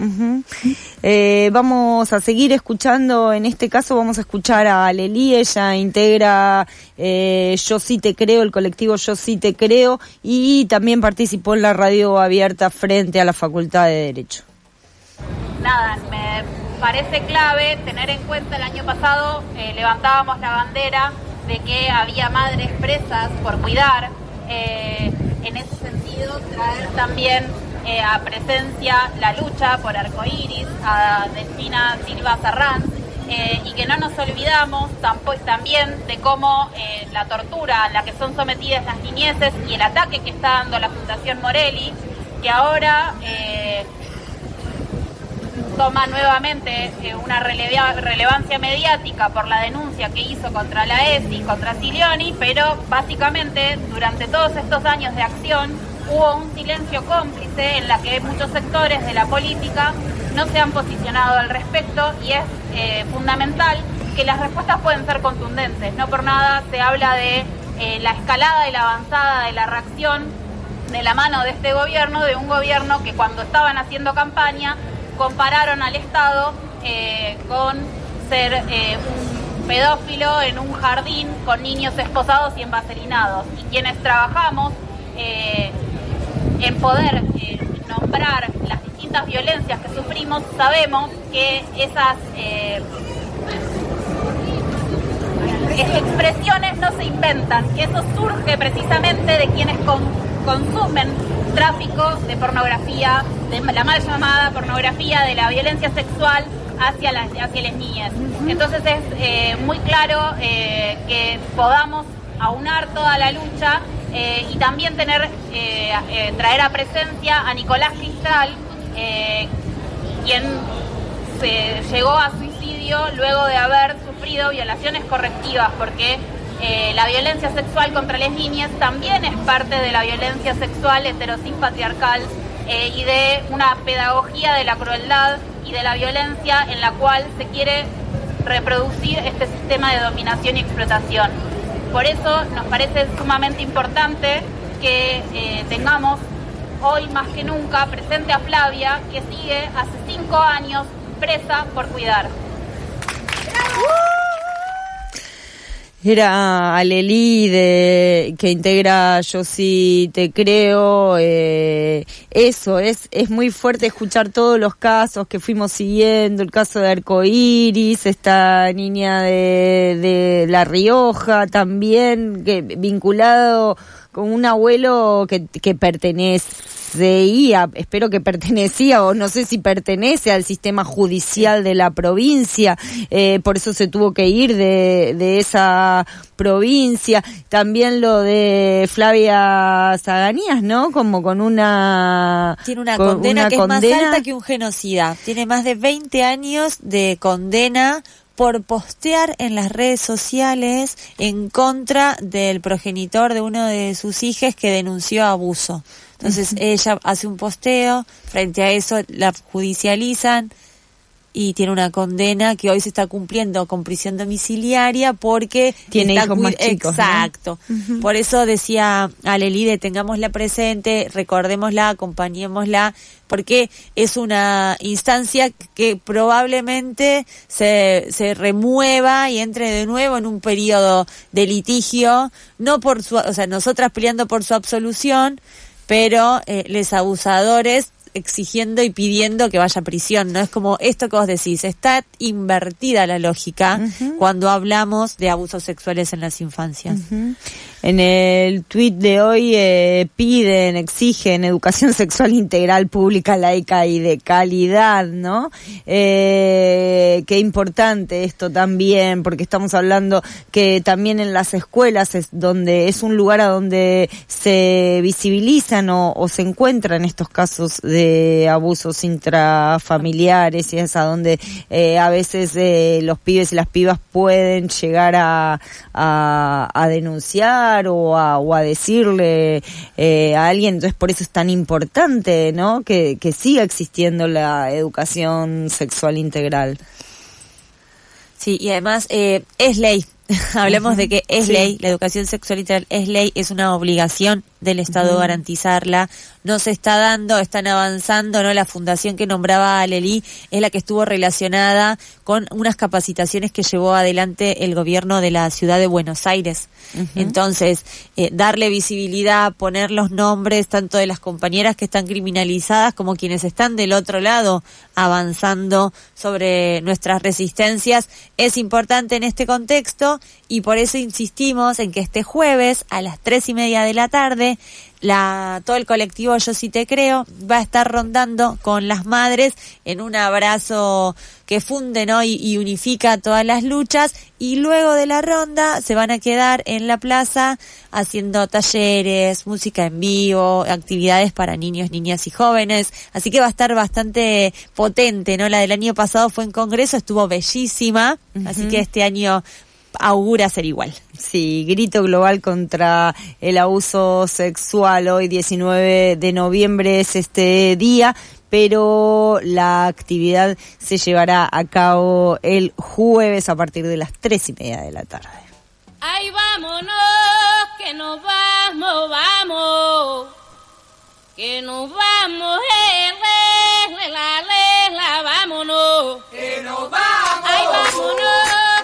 Speaker 3: Vamos a seguir escuchando, en este caso vamos a escuchar a Lelí. Ella integra Yo Sí Te Creo, el colectivo Yo Sí Te Creo, y también participó en la radio abierta frente a la Facultad de Derecho.
Speaker 18: Nada, me parece clave tener en cuenta, el año pasado levantábamos la bandera de que había madres presas por cuidar. En ese sentido, traer también a presencia la lucha por Arcoiris, a Delfina Silva Sarranz, y que no nos olvidamos también de cómo la tortura a la que son sometidas las niñeces y el ataque que está dando la Fundación Morelli, que ahora toma nuevamente una relevancia mediática por la denuncia que hizo contra la ESI, contra Silioni, pero básicamente durante todos estos años de acción hubo un silencio cómplice en la que muchos sectores de la política no se han posicionado al respecto, y es fundamental que las respuestas pueden ser contundentes. No por nada se habla de la escalada y la avanzada de la reacción de la mano de este gobierno, de un gobierno que cuando estaban haciendo campaña compararon al Estado con ser un pedófilo en un jardín con niños esposados y envaselinados. Y quienes trabajamos en poder nombrar las distintas violencias que sufrimos, sabemos que esas expresiones no se inventan, que eso surge precisamente de quienes consumen tráfico de pornografía, de la mal llamada pornografía, de la violencia sexual hacia las niñas. Entonces es muy claro que podamos aunar toda la lucha y también traer a presencia a Nicolás Cristal, quien llegó a suicidio luego de haber sufrido violaciones correctivas, porque la violencia sexual contra las niñas también es parte de la violencia sexual heterosis patriarcal y de una pedagogía de la crueldad y de la violencia en la cual se quiere reproducir este sistema de dominación y explotación. Por eso nos parece sumamente importante que tengamos hoy más que nunca presente a Flavia, que sigue hace 5 años presa por cuidar.
Speaker 3: Era Alelí que integra Yo Sí Te Creo. Eso, es muy fuerte escuchar todos los casos que fuimos siguiendo, el caso de Arcoiris, esta niña de La Rioja también, que vinculado con un abuelo que pertenecía, espero que pertenecía, o no sé si pertenece al sistema judicial de la provincia, por eso se tuvo que ir de esa provincia. También lo de Flavia Zaganías, ¿no? Como con una...
Speaker 6: Tiene una condena que es más alta que un genocida. Tiene más de 20 años de condena por postear en las redes sociales en contra del progenitor de uno de sus hijas que denunció abuso. Entonces ella hace un posteo, frente a eso la judicializan y tiene una condena que hoy se está cumpliendo con prisión domiciliaria porque
Speaker 3: tiene hijos más chicos.
Speaker 6: Exacto. ¿No? Por eso decía Alelí, tengámosla presente, recordémosla, acompañémosla, porque es una instancia que probablemente se remueva y entre de nuevo en un periodo de litigio, no por nosotras peleando por su absolución, pero los abusadores exigiendo y pidiendo que vaya a prisión. No es como esto que vos decís, está invertida la lógica cuando hablamos de abusos sexuales en las infancias.
Speaker 3: En el tuit de hoy exigen educación sexual integral, pública, laica y de calidad, ¿no? Qué importante esto también, porque estamos hablando que también en las escuelas es un lugar a donde se visibilizan o se encuentran estos casos de abusos intrafamiliares, y es a donde a veces los pibes y las pibas pueden llegar a denunciar hablar o a decirle a alguien. Entonces por eso es tan importante, ¿no? Que siga existiendo la educación sexual integral.
Speaker 6: Sí, y además es ley. Hablemos de que es ley, la educación sexual integral es ley, es una obligación del Estado garantizarla. No se está dando, están avanzando, ¿no? La fundación que nombraba a Lelí es la que estuvo relacionada con unas capacitaciones que llevó adelante el gobierno de la ciudad de Buenos Aires. Entonces, darle visibilidad, poner los nombres tanto de las compañeras que están criminalizadas como quienes están del otro lado avanzando sobre nuestras resistencias es importante en este contexto, y por eso insistimos en que este jueves a las 3:30 de la tarde todo el colectivo Yo Sí Te Creo va a estar rondando con las madres en un abrazo que funde, ¿no? y unifica todas las luchas, y luego de la ronda se van a quedar en la plaza haciendo talleres, música en vivo, actividades para niños, niñas y jóvenes, así que va a estar bastante potente, ¿no? La del año pasado fue en Congreso, estuvo bellísima, así que este año augura ser igual.
Speaker 3: Sí, grito global contra el abuso sexual. Hoy 19 de noviembre es este día, pero la actividad se llevará a cabo el jueves a partir de las 3:30 de la tarde.
Speaker 13: Ay, vámonos, que nos vamos, que nos vamos, vámonos, que nos vamos, ay, vámonos.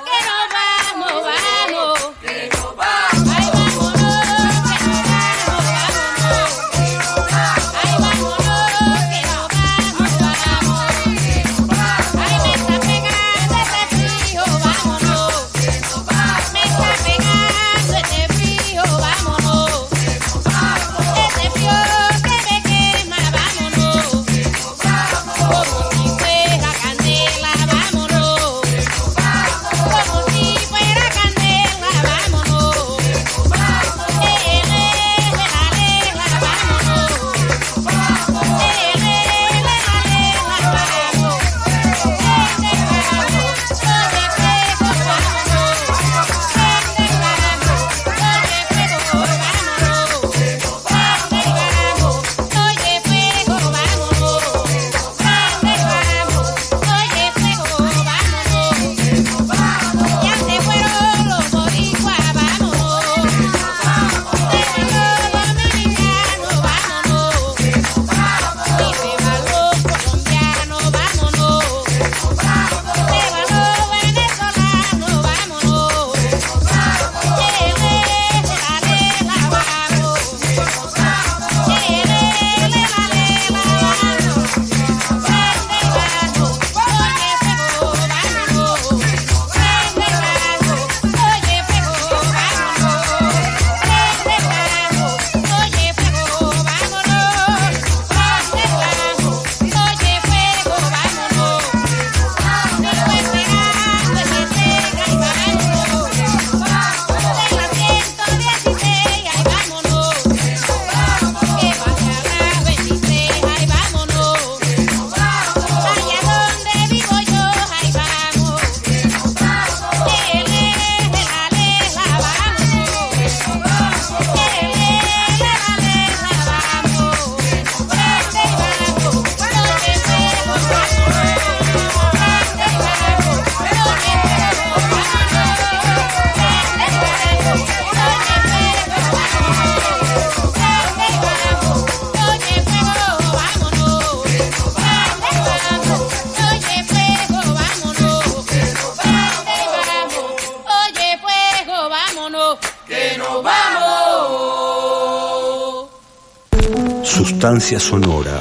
Speaker 2: Sustancia sonora.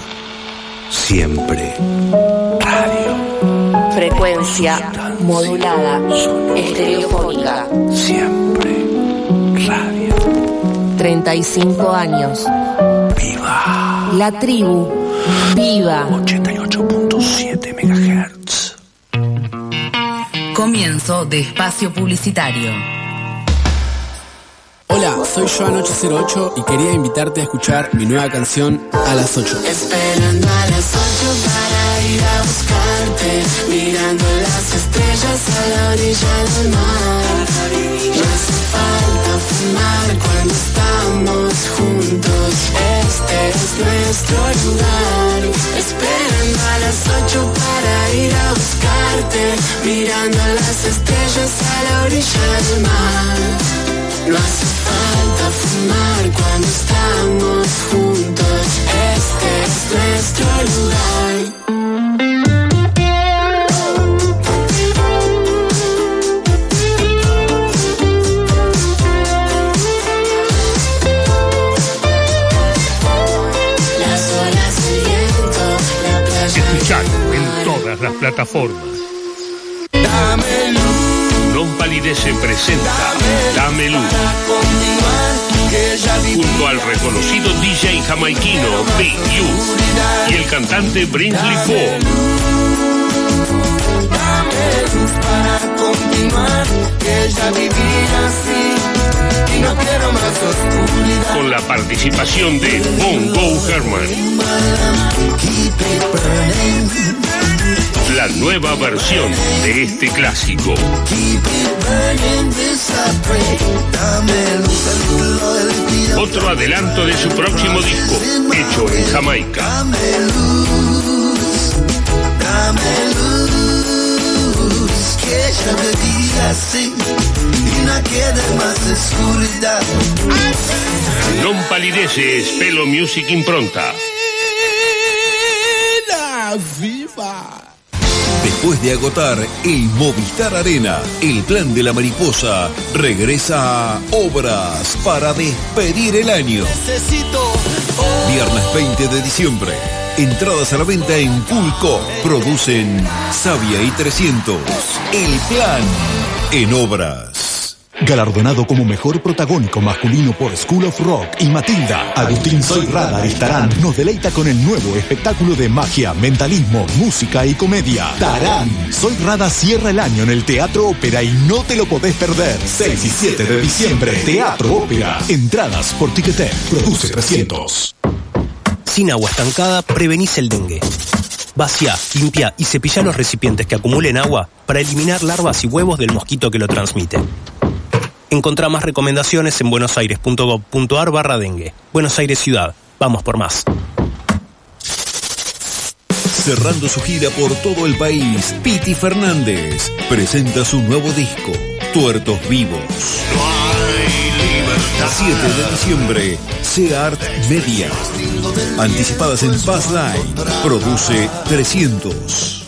Speaker 2: Siempre. Radio.
Speaker 10: Frecuencia modulada. Estereofónica.
Speaker 2: Siempre. Radio.
Speaker 10: 35 años.
Speaker 2: Viva.
Speaker 10: La tribu. Viva.
Speaker 2: 88.7 MHz.
Speaker 11: Comienzo de espacio publicitario.
Speaker 20: Hola, soy Joan 808 y quería invitarte a escuchar mi nueva canción A las 8.
Speaker 23: Esperando a las 8 para ir a buscarte, mirando las estrellas a la orilla del mar. No hace falta fumar cuando estamos juntos. Este es nuestro lugar, esperando a las 8 para ir a buscarte, mirando las estrellas a la orilla del mar. No hace falta fumar cuando estamos juntos. Este es nuestro lugar.
Speaker 22: Escuchalo en todas las plataformas.
Speaker 23: Dame luz.
Speaker 22: Non Palidece presenta Dame Luz, junto al reconocido DJ jamaiquino Big U y el cantante Brinsley Ford.
Speaker 23: Dame luz para continuar, que ya viví así y no quiero más oscuridad.
Speaker 22: Con la participación de Bongo Herman. La nueva versión de este clásico. Otro adelanto de su próximo disco, hecho en Jamaica.
Speaker 23: Dame luz, que ya viví así y no quede más oscuridad.
Speaker 22: Non Palidece es Pelo Music Impronta.
Speaker 23: Viva.
Speaker 2: Después de agotar el Movistar Arena, el plan de la mariposa regresa a Obras para despedir el año. Viernes 20 de diciembre. Entradas a la venta en Pulco. Producen Sabia y 300. El plan en Obras.
Speaker 1: Galardonado como mejor protagónico masculino por School of Rock y Matilda, Agustín Soy-Rada y Tarán nos deleita con el nuevo espectáculo de magia, mentalismo, música y comedia. Tarán. Soy-Rada cierra el año en el Teatro Ópera y no te lo podés perder. 6 y 7 de diciembre, Teatro Ópera. Entradas por Ticketek. Produce 300.
Speaker 19: Sin agua estancada, prevenís el dengue. Vacía, limpia y cepilla los recipientes que acumulen agua para eliminar larvas y huevos del mosquito que lo transmite. Encontrá más recomendaciones en buenosaires.gov.ar/dengue. Buenos Aires Ciudad. Vamos por más.
Speaker 2: Cerrando su gira por todo el país, Piti Fernández presenta su nuevo disco, Tuertos Vivos. 7 de diciembre, Seart Media. Anticipadas en Fast Line. Produce 300.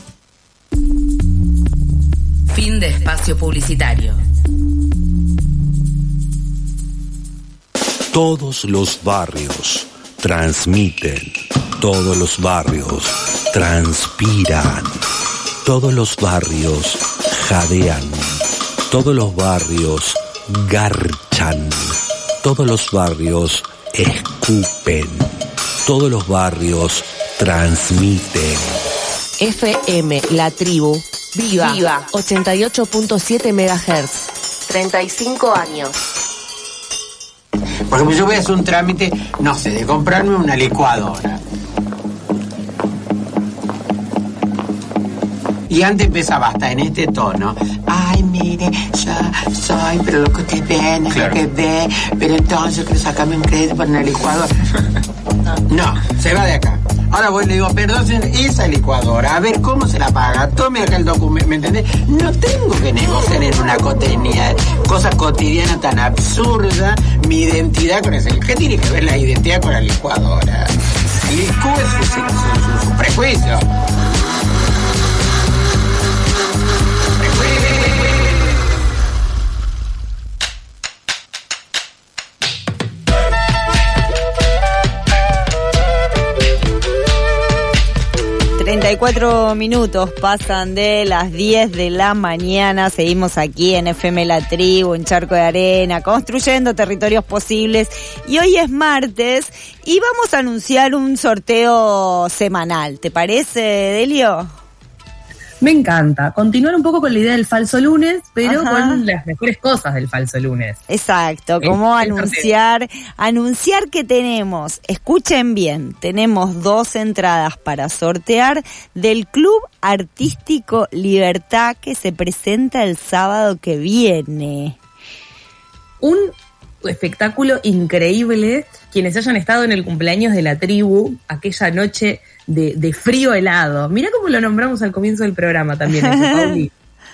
Speaker 11: Fin de espacio publicitario.
Speaker 9: Todos los barrios transmiten, todos los barrios transpiran, todos los barrios jadean, todos los barrios garchan, todos los barrios escupen, todos los barrios transmiten.
Speaker 10: FM La Tribu, Viva, 88.7 MHz, 35 años.
Speaker 21: Por ejemplo, yo voy a hacer un trámite, no sé, de comprarme una licuadora. Y antes empezaba hasta en este tono. Ay, mire, yo soy, pero lo que usted ve, no es lo que ve. Pero entonces quiero sacarme un crédito para una licuadora. No, se va de acá. Ahora voy y le digo, perdón, señor, esa licuadora, a ver cómo se la paga, tome acá el documento, ¿me entendés? No tengo que negociar en una cosa cotidiana tan absurda, mi identidad con ese. ¿Qué tiene que ver la identidad con la licuadora? Licúe su prejuicio.
Speaker 3: 34 minutos pasan de las 10 de la mañana. Seguimos aquí en FM La Tribu, en Charco de Arena, construyendo territorios posibles. Y hoy es martes y vamos a anunciar un sorteo semanal. ¿Te parece, Delio?
Speaker 4: Me encanta. Continuar un poco con la idea del falso lunes, pero con las mejores cosas del falso lunes.
Speaker 3: Exacto, como anunciar que tenemos, escuchen bien, tenemos 2 entradas para sortear del Club Artístico Libertad que se presenta el sábado que viene.
Speaker 4: Un espectáculo increíble. Quienes hayan estado en el cumpleaños de la tribu, aquella noche de frío helado. Mirá cómo lo nombramos al comienzo del programa también, Pauli.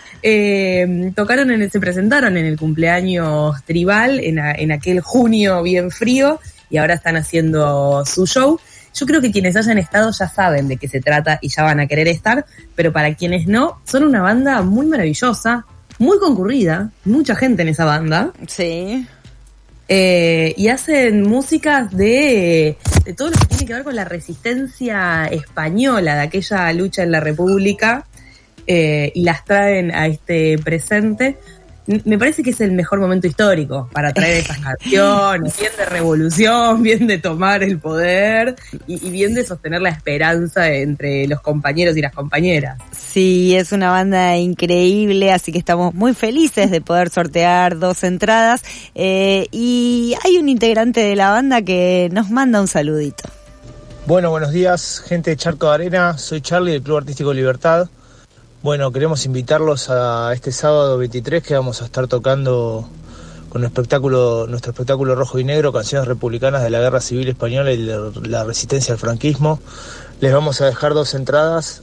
Speaker 4: Se presentaron en el cumpleaños tribal en aquel junio bien frío y ahora están haciendo su show. Yo creo que quienes hayan estado ya saben de qué se trata y ya van a querer estar, pero para quienes no, son una banda muy maravillosa, muy concurrida, mucha gente en esa banda.
Speaker 3: Sí.
Speaker 4: Y hacen músicas de todo lo que tiene que ver con la resistencia española de aquella lucha en la República, y las traen a este presente. Me parece que es el mejor momento histórico para traer estas canciones, bien de revolución, bien de tomar el poder y bien de sostener la esperanza entre los compañeros y las compañeras.
Speaker 3: Sí, es una banda increíble, así que estamos muy felices de poder sortear 2 entradas. Y hay un integrante de la banda que nos manda un saludito.
Speaker 5: Bueno, buenos días, gente de Charco de Arena. Soy Charlie del Club Artístico Libertad. Bueno, queremos invitarlos a este sábado 23 que vamos a estar tocando con nuestro espectáculo Rojo y Negro, canciones republicanas de la Guerra Civil Española y de la resistencia al franquismo. Les vamos a dejar 2 entradas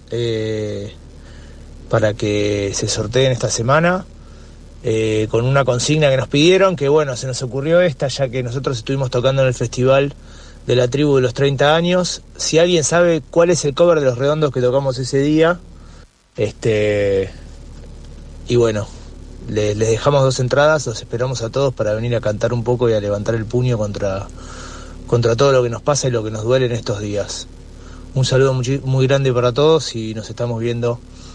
Speaker 5: para que se sorteen esta semana, con una consigna que nos pidieron, que bueno, se nos ocurrió esta, ya que nosotros estuvimos tocando en el festival de la tribu de los 30 años. Si alguien sabe cuál es el cover de Los Redondos que tocamos ese día, y bueno, les dejamos 2 entradas, los esperamos a todos para venir a cantar un poco y a levantar el puño contra todo lo que nos pasa y lo que nos duele en estos días. Un saludo muy grande para todos y nos estamos viendo.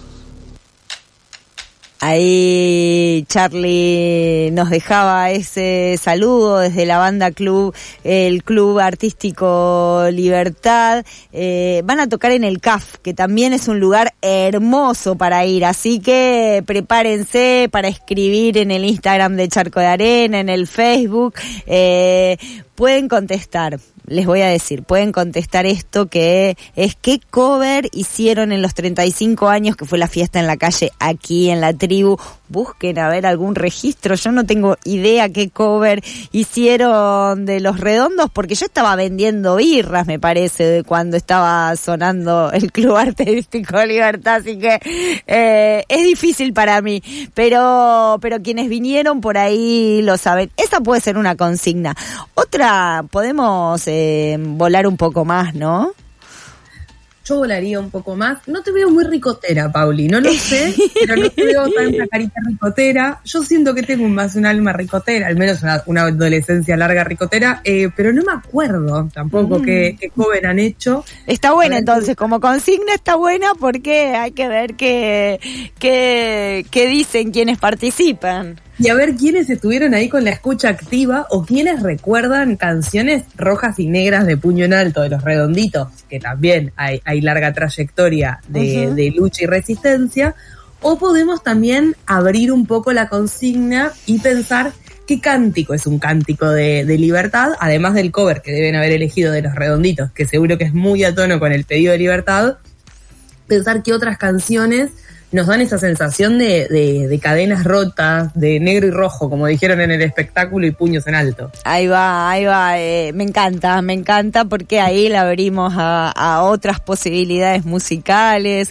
Speaker 3: Ahí Charlie nos dejaba ese saludo desde la banda el Club Artístico Libertad. Van a tocar en el CAF, que también es un lugar hermoso para ir, así que prepárense para escribir en el Instagram de Charco de Arena, en el Facebook. Pueden contestar, les voy a decir, pueden contestar esto que es: ¿qué cover hicieron en los 35 años que fue la fiesta en la calle aquí en la tribu? Busquen a ver algún registro. Yo no tengo idea qué cover hicieron de Los Redondos, porque yo estaba vendiendo birras, me parece, de cuando estaba sonando el Club Artístico Libertad, así que es difícil para mí, pero quienes vinieron por ahí lo saben. Esa puede ser una consigna. Otra, podemos volar un poco más, ¿no?
Speaker 4: Yo volaría un poco más. No te veo muy ricotera, Pauli, no lo sé, pero no te veo tanta carita ricotera. Yo siento que tengo más un alma ricotera, al menos una adolescencia larga ricotera, pero no me acuerdo tampoco qué cover han hecho.
Speaker 3: Está buena entonces, como consigna está buena, porque hay que ver qué dicen quienes participan.
Speaker 4: Y a ver quiénes estuvieron ahí con la escucha activa o quiénes recuerdan canciones rojas y negras de Puño en Alto, de Los Redonditos, que también hay larga trayectoria de lucha y resistencia. O podemos también abrir un poco la consigna y pensar qué cántico es un cántico de libertad, además del cover que deben haber elegido de Los Redonditos, que seguro que es muy a tono con el pedido de libertad. Pensar qué otras canciones nos dan esa sensación de cadenas rotas, de negro y rojo, como dijeron en el espectáculo, y puños en alto.
Speaker 3: Ahí va, me encanta porque ahí la abrimos a otras posibilidades musicales,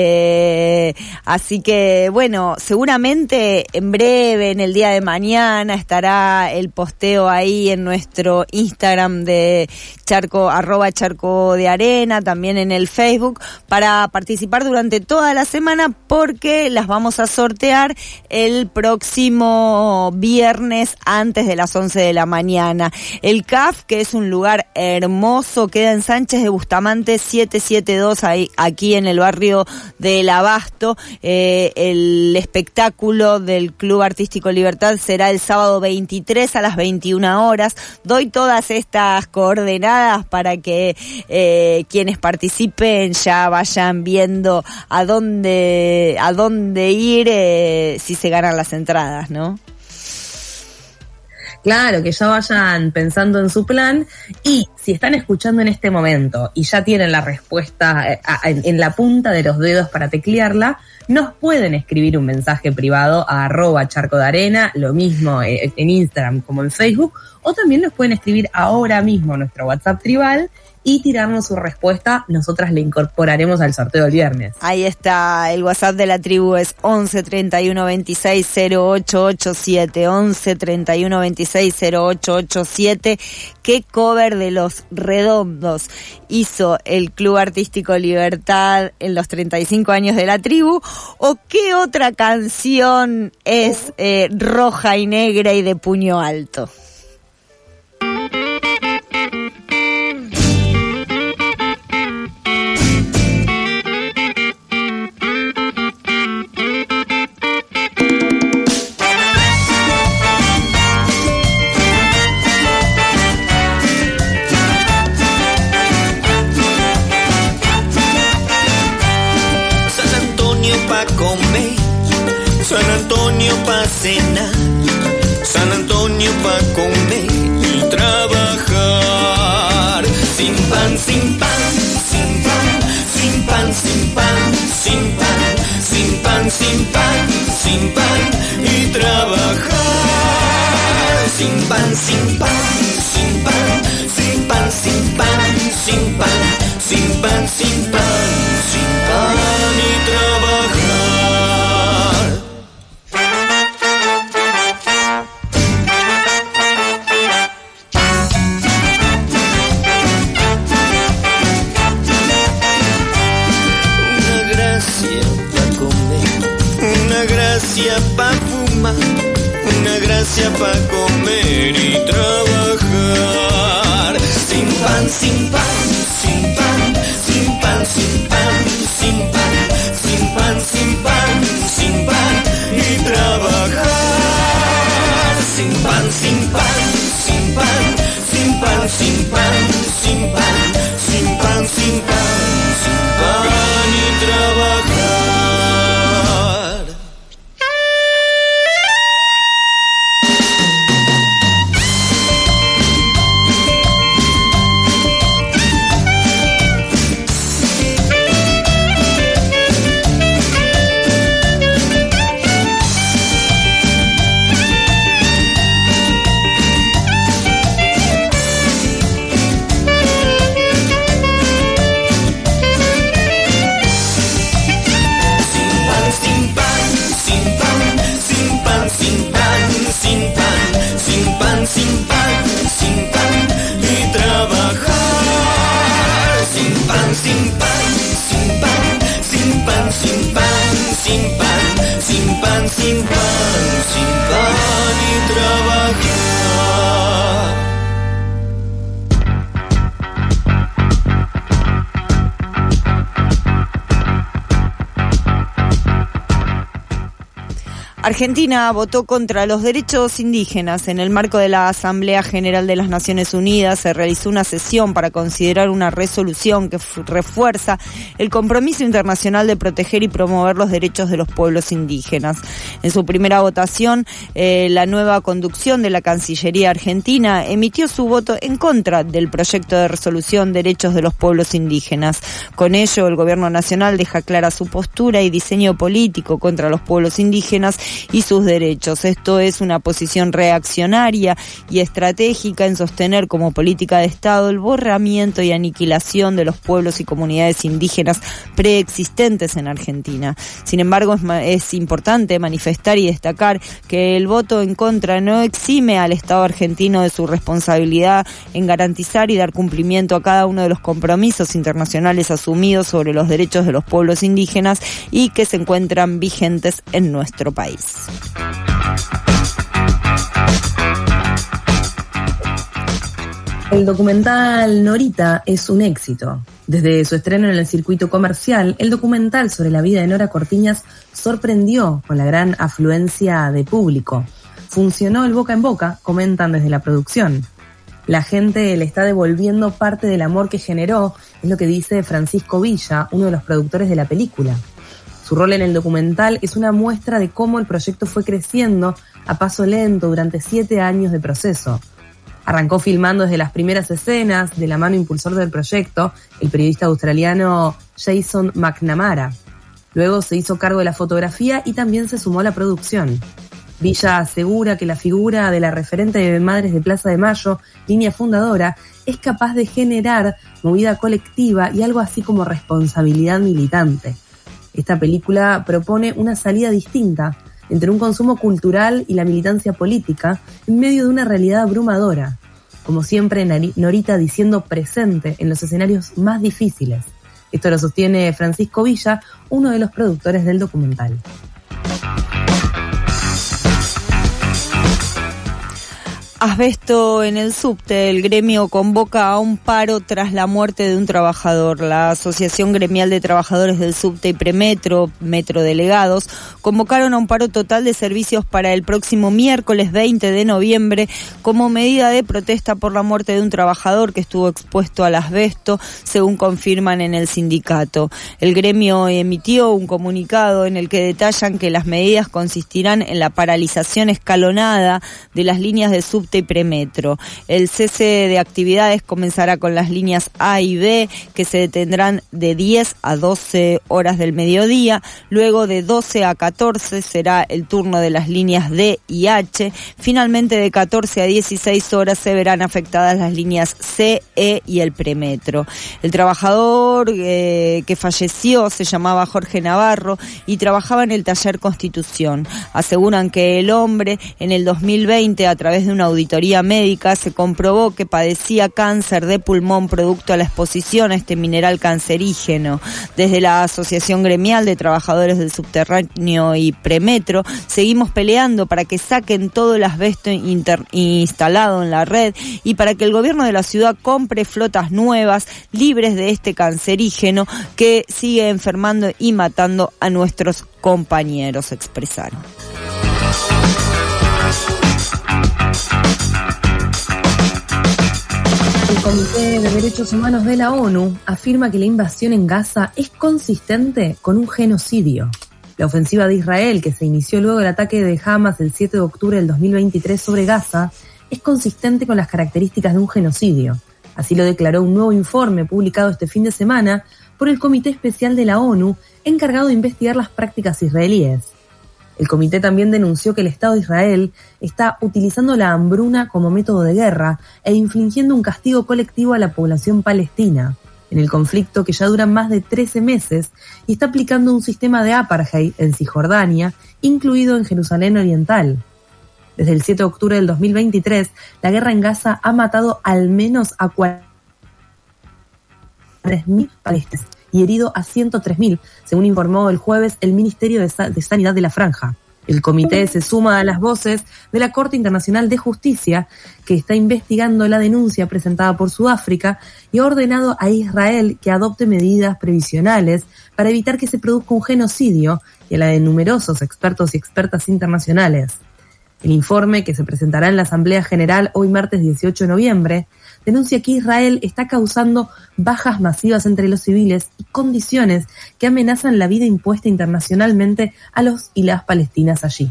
Speaker 3: así que bueno, seguramente en breve, en el día de mañana, estará el posteo ahí en nuestro Instagram de Charco, @Charco de Arena, también en el Facebook, para participar durante toda la semana, porque las vamos a sortear el próximo viernes antes de las 11 de la mañana. El CAF, que es un lugar hermoso, queda en Sánchez de Bustamante 772, ahí, aquí en el barrio del Abasto. El espectáculo del Club Artístico Libertad será el sábado 23 a las 21 horas. Doy todas estas coordenadas para que quienes participen ya vayan viendo a dónde ir si se ganan las entradas, ¿no?
Speaker 4: Claro, que ya vayan pensando en su plan. Y si están escuchando en este momento y ya tienen la respuesta en la punta de los dedos para teclearla, nos pueden escribir un mensaje privado a @charcodearena, lo mismo en Instagram como en Facebook, o también nos pueden escribir ahora mismo a nuestro WhatsApp tribal y tirarnos su respuesta. Nosotras le incorporaremos al sorteo del viernes.
Speaker 3: Ahí está, el WhatsApp de la tribu es 11 31 26 0887, 11 31 26 0887. ¿Qué cover de Los Redondos hizo el Club Artístico Libertad en los 35 años de la tribu? ¿O qué otra canción es roja y negra y de puño alto?
Speaker 14: Comer, San Antonio pa' cenar, San Antonio pa' comer y trabajar. Sin pan, sin pan, sin pan, sin pan, sin pan, sin pan, sin pan, sin pan, sin pan y trabajar. Sin pan, sin pan, sin pan, sin pan, sin pan, sin pan, sin pan, sin pan, sin pan y trabajar. Pa' fumar, una gracia pa' comer y trabajar. Sin pan, sin pan, sin pan, sin pan, sin pan, sin pan, sin pan, sin pan, sin pan y trabajar. Sin pan, sin pan, sin pan, sin pan, sin pan, sin pan, sin pan, sin pan, sin pan y trabajar. Sin pan y trabajar.
Speaker 3: Argentina votó contra los derechos indígenas. En el marco de la Asamblea General de las Naciones Unidas se realizó una sesión para considerar una resolución que refuerza el compromiso internacional de proteger y promover los derechos de los pueblos indígenas. En su primera votación, la nueva conducción de la Cancillería argentina emitió su voto en contra del proyecto de resolución Derechos de los Pueblos Indígenas. Con ello, el Gobierno Nacional deja clara su postura y diseño político contra los pueblos indígenas y sus derechos. Esto es una posición reaccionaria y estratégica en sostener como política de Estado el borramiento y aniquilación de los pueblos y comunidades indígenas preexistentes en Argentina. Sin embargo, es importante manifestar y destacar que el voto en contra no exime al Estado argentino de su responsabilidad en garantizar y dar cumplimiento a cada uno de los compromisos internacionales asumidos sobre los derechos de los pueblos indígenas y que se encuentran vigentes en nuestro país.
Speaker 4: El documental Norita es un éxito. Desde su estreno en el circuito comercial, el documental sobre la vida de Nora Cortiñas sorprendió con la gran afluencia de público. Funcionó el boca en boca, comentan desde la producción. La gente le está devolviendo parte del amor que generó, es lo que dice Francisco Villa, uno de los productores de la película. Su rol en el documental es una muestra de cómo el proyecto fue creciendo a paso lento durante 7 años de proceso. Arrancó filmando desde las primeras escenas de la mano impulsor del proyecto, el periodista australiano Jason McNamara. Luego se hizo cargo de la fotografía y también se sumó a la producción. Villa asegura que la figura de la referente de Madres de Plaza de Mayo, línea fundadora, es capaz de generar movida colectiva y algo así como responsabilidad militante. Esta película propone una salida distinta entre un consumo cultural y la militancia política en medio de una realidad abrumadora. Como siempre, Norita diciendo presente en los escenarios más difíciles. Esto lo sostiene Francisco Villa, uno de los productores del documental.
Speaker 3: Asbesto en el subte, el gremio convoca a un paro tras la muerte de un trabajador. La Asociación Gremial de Trabajadores del Subte y Premetro, Metro Delegados, convocaron a un paro total de servicios para el próximo miércoles 20 de noviembre como medida de protesta por la muerte de un trabajador que estuvo expuesto al asbesto, según confirman en el sindicato. El gremio emitió un comunicado en el que detallan que las medidas consistirán en la paralización escalonada de las líneas de subte y premetro. El cese de actividades comenzará con las líneas A y B, que se detendrán de 10 a 12 horas del mediodía. Luego de 12 a 14 será el turno de las líneas D y H. Finalmente, de 14 a 16 horas se verán afectadas las líneas C, E y el premetro. El trabajador que falleció se llamaba Jorge Navarro y trabajaba en el taller Constitución. Aseguran que el hombre en el 2020, a través de una auditoría médica, se comprobó que padecía cáncer de pulmón producto a la exposición a este mineral cancerígeno. Desde la Asociación Gremial de Trabajadores del Subterráneo y Premetro seguimos peleando para que saquen todo el asbesto instalado en la red y para que el gobierno de la ciudad compre flotas nuevas libres de este cancerígeno que sigue enfermando y matando a nuestros compañeros, expresaron.
Speaker 4: El Comité de Derechos Humanos de la ONU afirma que la invasión en Gaza es consistente con un genocidio. La ofensiva de Israel, que se inició luego del ataque de Hamas el 7 de octubre del 2023 sobre Gaza, es consistente con las características de un genocidio. Así lo declaró un nuevo informe publicado este fin de semana por el Comité Especial de la ONU encargado de investigar las prácticas israelíes. El comité también denunció que el Estado de Israel está utilizando la hambruna como método de guerra e infligiendo un castigo colectivo a la población palestina en el conflicto que ya dura más de 13 meses y está aplicando un sistema de apartheid en Cisjordania, incluido en Jerusalén Oriental. Desde el 7 de octubre del 2023, la guerra en Gaza ha matado al menos a 43.000 palestinos y herido a 103.000, según informó el jueves el Ministerio de Sanidad de la Franja. El comité se suma a las voces de la Corte Internacional de Justicia, que está investigando la denuncia presentada por Sudáfrica y ha ordenado a Israel que adopte medidas previsionales para evitar que se produzca un genocidio, y a la de numerosos expertos y expertas internacionales. El informe, que se presentará en la Asamblea General hoy martes 18 de noviembre, denuncia que Israel está causando bajas masivas entre los civiles y condiciones que amenazan la vida impuesta internacionalmente a los y las palestinas allí.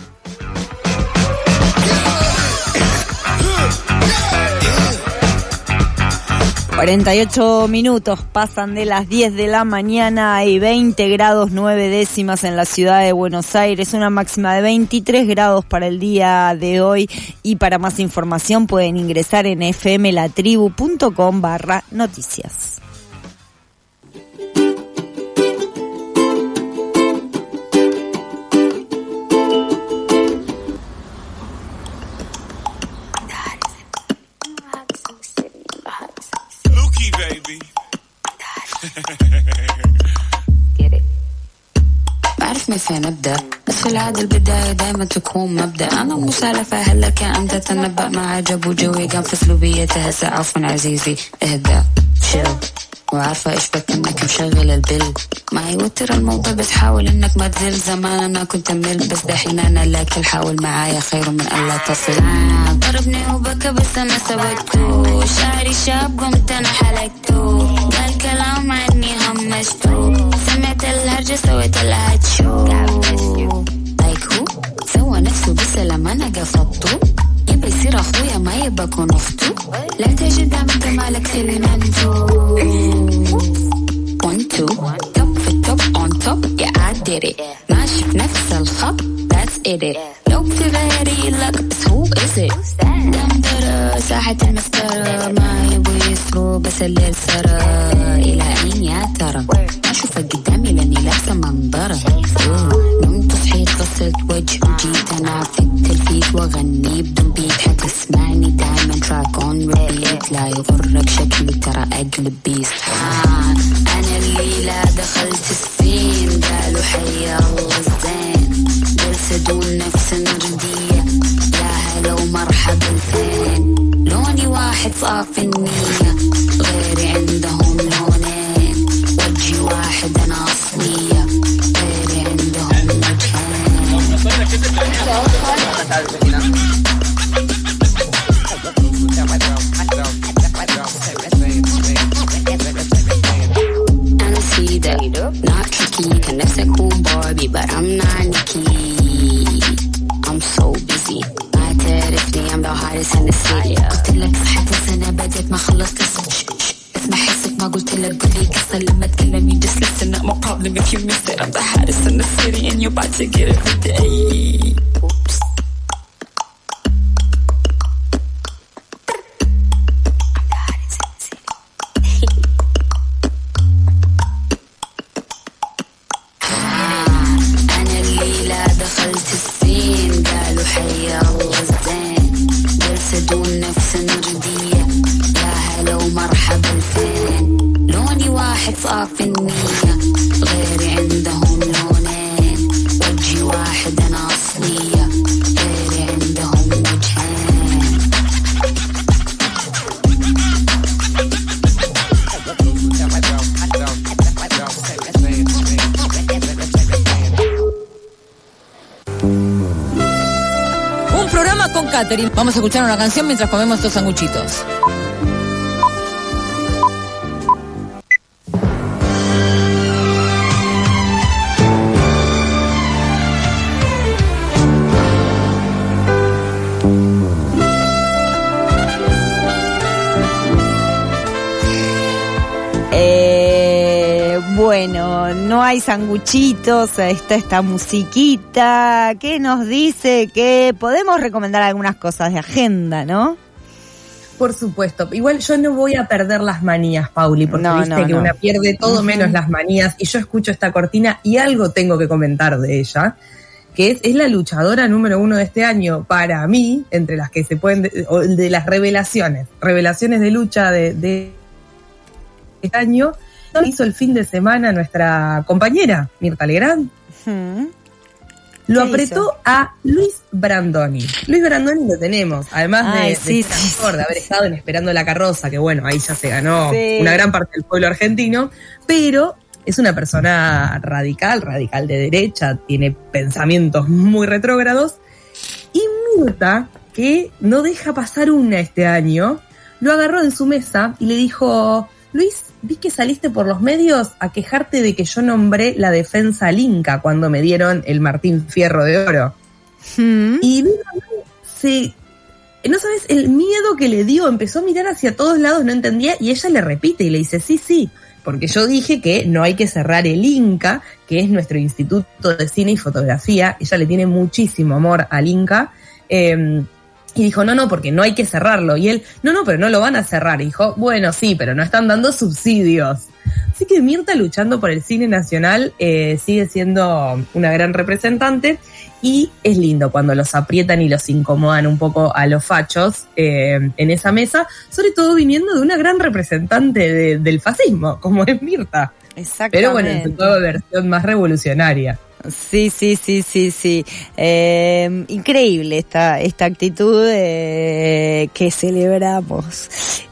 Speaker 3: 48 minutos pasan de las 10 de la mañana. Hay 20 grados 9 décimas en la ciudad de Buenos Aires, una máxima de 23 grados para el día de hoy. Y para más información pueden ingresar en fmlatribu.com/noticias.
Speaker 8: بعرف فين ابدا بس في العادة البداية دايما تكون مبدأ أنا مسالفة هلا كان تتنبأ ما عجب وجوي قام في سلوبيته هسه عفوا عزيزي اهدأ شل وعارفة ايش بك انك مشغل البل ما يوتر الموضوع بس حاول انك ما تزل زمان انا كنت امل بس دحين انا لكن حاول معايا خير من الا تصل ضربني وبكى بس انا سويته شعري شاب قمت انا حلقته قال كلام عني همشته سمعت الهرجة سويت لها تشو لايك هو سوى نفسه بس لما انا قفضته يبي يصير اخويا ما يبى اكون get it. ماشي في نفس الخط that's it. لو في غيري لك بس who is it. دمدرة ساحة المسطرة ما يبغوا يسروا بس الليل سرى. إلى أين يا ترى أشوفك قدامي لأني لابسة منظرة. نمت صحيت غسلت وجه وجيت أنا في التلفيت وأغني بدون بيت حتسمعني دايما تراك اون ريبيت. لا يغرك شكلي ترى أقلب بيست. أنا الليلة دخلت السين قالوا حيا الله الزين. جلسدون نفس النردية يا هلا ومرحبا فين. لوني واحد صافي النية غيري عندهم لونين. وجهي واحد أنا أصلية غيري عندهم وجهين. أنا سيدة not tricky. كان نفسي أكون باربي but I'm not Nikki. I'm so busy ما تعرفني I'm the hottest in the city. قلت لك صحت السنة بدأت ما خلصت اسمع حسك ما قلت لك قولي كسر لما تكلم you just listen not my problem if you miss it. I'm the hottest in the city and you're about to get it today. Oops. أنا الليلة دخلت السين قالوا حيا الله الزين. جلسدون نفس النردية يا هلا ومرحبا فين. لوني واحد صافي النية غيري عندهم لونين. وجهي واحد أنا أصلية غيري عندهم وجهين.
Speaker 7: Un programa con Catherine. Vamos a escuchar una canción mientras comemos estos sanguchitos.
Speaker 3: Bueno, no hay sanguchitos, está esta musiquita que nos dice que podemos recomendar algunas cosas de agenda, ¿no?
Speaker 4: Por supuesto. Igual yo no voy a perder las manías, Pauli, porque viste que una pierde todo menos las manías. Y yo escucho esta cortina y algo tengo que comentar de ella, que es la luchadora número 1 de este año para mí, entre las que se pueden, de las revelaciones de lucha de este año. Hizo el fin de semana nuestra compañera Mirta Legrand. Lo apretó a Luis Brandoni. Luis Brandoni lo tenemos, además de haber estado en Esperando la Carroza, que bueno, ahí ya se ganó una gran parte del pueblo argentino, pero es una persona radical de derecha, tiene pensamientos muy retrógrados, y Mirta, que no deja pasar una este año, lo agarró en su mesa y le dijo: Luis, vi que saliste por los medios a quejarte de que yo nombré la defensa al Inca cuando me dieron el Martín Fierro de Oro. Y no sabes el miedo que le dio, empezó a mirar hacia todos lados, no entendía, y ella le repite y le dice: sí, porque yo dije que no hay que cerrar el Inca, que es nuestro instituto de cine y fotografía. Ella le tiene muchísimo amor al Inca, y dijo: no, porque no hay que cerrarlo. Y él: no, pero no lo van a cerrar. Y dijo: bueno, sí, pero no están dando subsidios. Así que Mirta, luchando por el cine nacional, sigue siendo una gran representante, y es lindo cuando los aprietan y los incomodan un poco a los fachos en esa mesa, sobre todo viniendo de una gran representante del fascismo, como es Mirta.
Speaker 3: Exactamente.
Speaker 4: Pero bueno, en su nueva versión más revolucionaria.
Speaker 3: Sí. Increíble esta actitud que celebramos.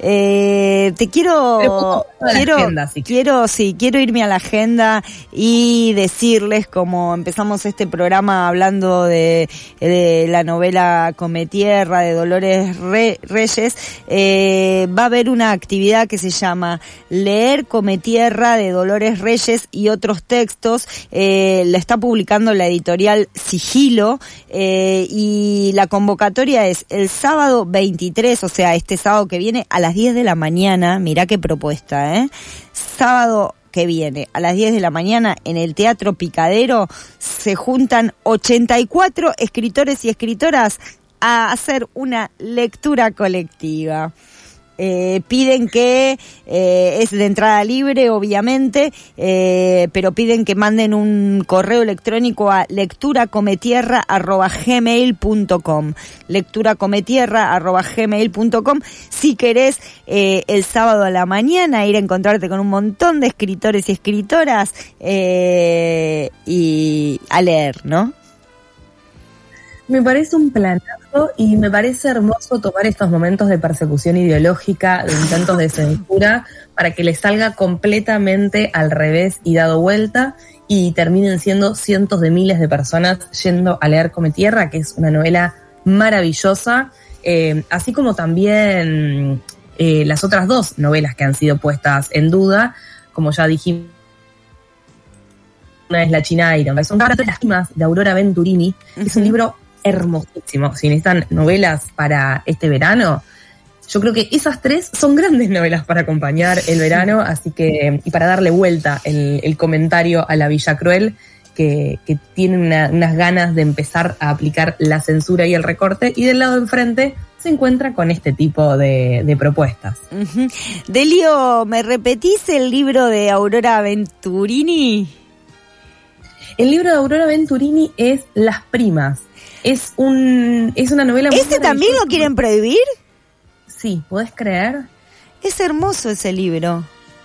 Speaker 3: Quiero irme a la agenda y decirles, como empezamos este programa hablando de la novela Cometierra de Dolores Reyes, va a haber una actividad que se llama Leer Cometierra de Dolores Reyes y otros textos. La está publicando la editorial Sigilo, y la convocatoria es el sábado 23, o sea, este sábado que viene a las 10 de la mañana. Mirá qué propuesta, sábado que viene, a las 10 de la mañana, en el Teatro Picadero, se juntan 84 escritores y escritoras a hacer una lectura colectiva. Piden que es de entrada libre, obviamente, pero piden que manden un correo electrónico a lecturacometierra@gmail.com, lecturacometierra@gmail.com, si querés el sábado a la mañana ir a encontrarte con un montón de escritores y escritoras y a leer, ¿no?
Speaker 4: Me parece un planazo y me parece hermoso tomar estos momentos de persecución ideológica, de intentos de censura, para que les salga completamente al revés y dado vuelta y terminen siendo cientos de miles de personas yendo a leer Cometierra, que es una novela maravillosa, así como también las otras dos novelas que han sido puestas en duda, como ya dijimos. Una es La China Iron, son las primas de Aurora Venturini, es un libro hermosísimo. Si necesitan novelas para este verano, yo creo que esas tres son grandes novelas para acompañar el verano, así que, y para darle vuelta el comentario a la Villa Cruel, que tiene unas ganas de empezar a aplicar la censura y el recorte, y del lado de enfrente se encuentra con este tipo de propuestas.
Speaker 3: Uh-huh. Delio, ¿me repetís el libro de Aurora Venturini?
Speaker 4: El libro de Aurora Venturini es Las Primas. Es una novela muy
Speaker 3: ¿Ese también lo quieren prohibir?
Speaker 4: Sí, ¿podés creer?
Speaker 3: Es hermoso ese libro.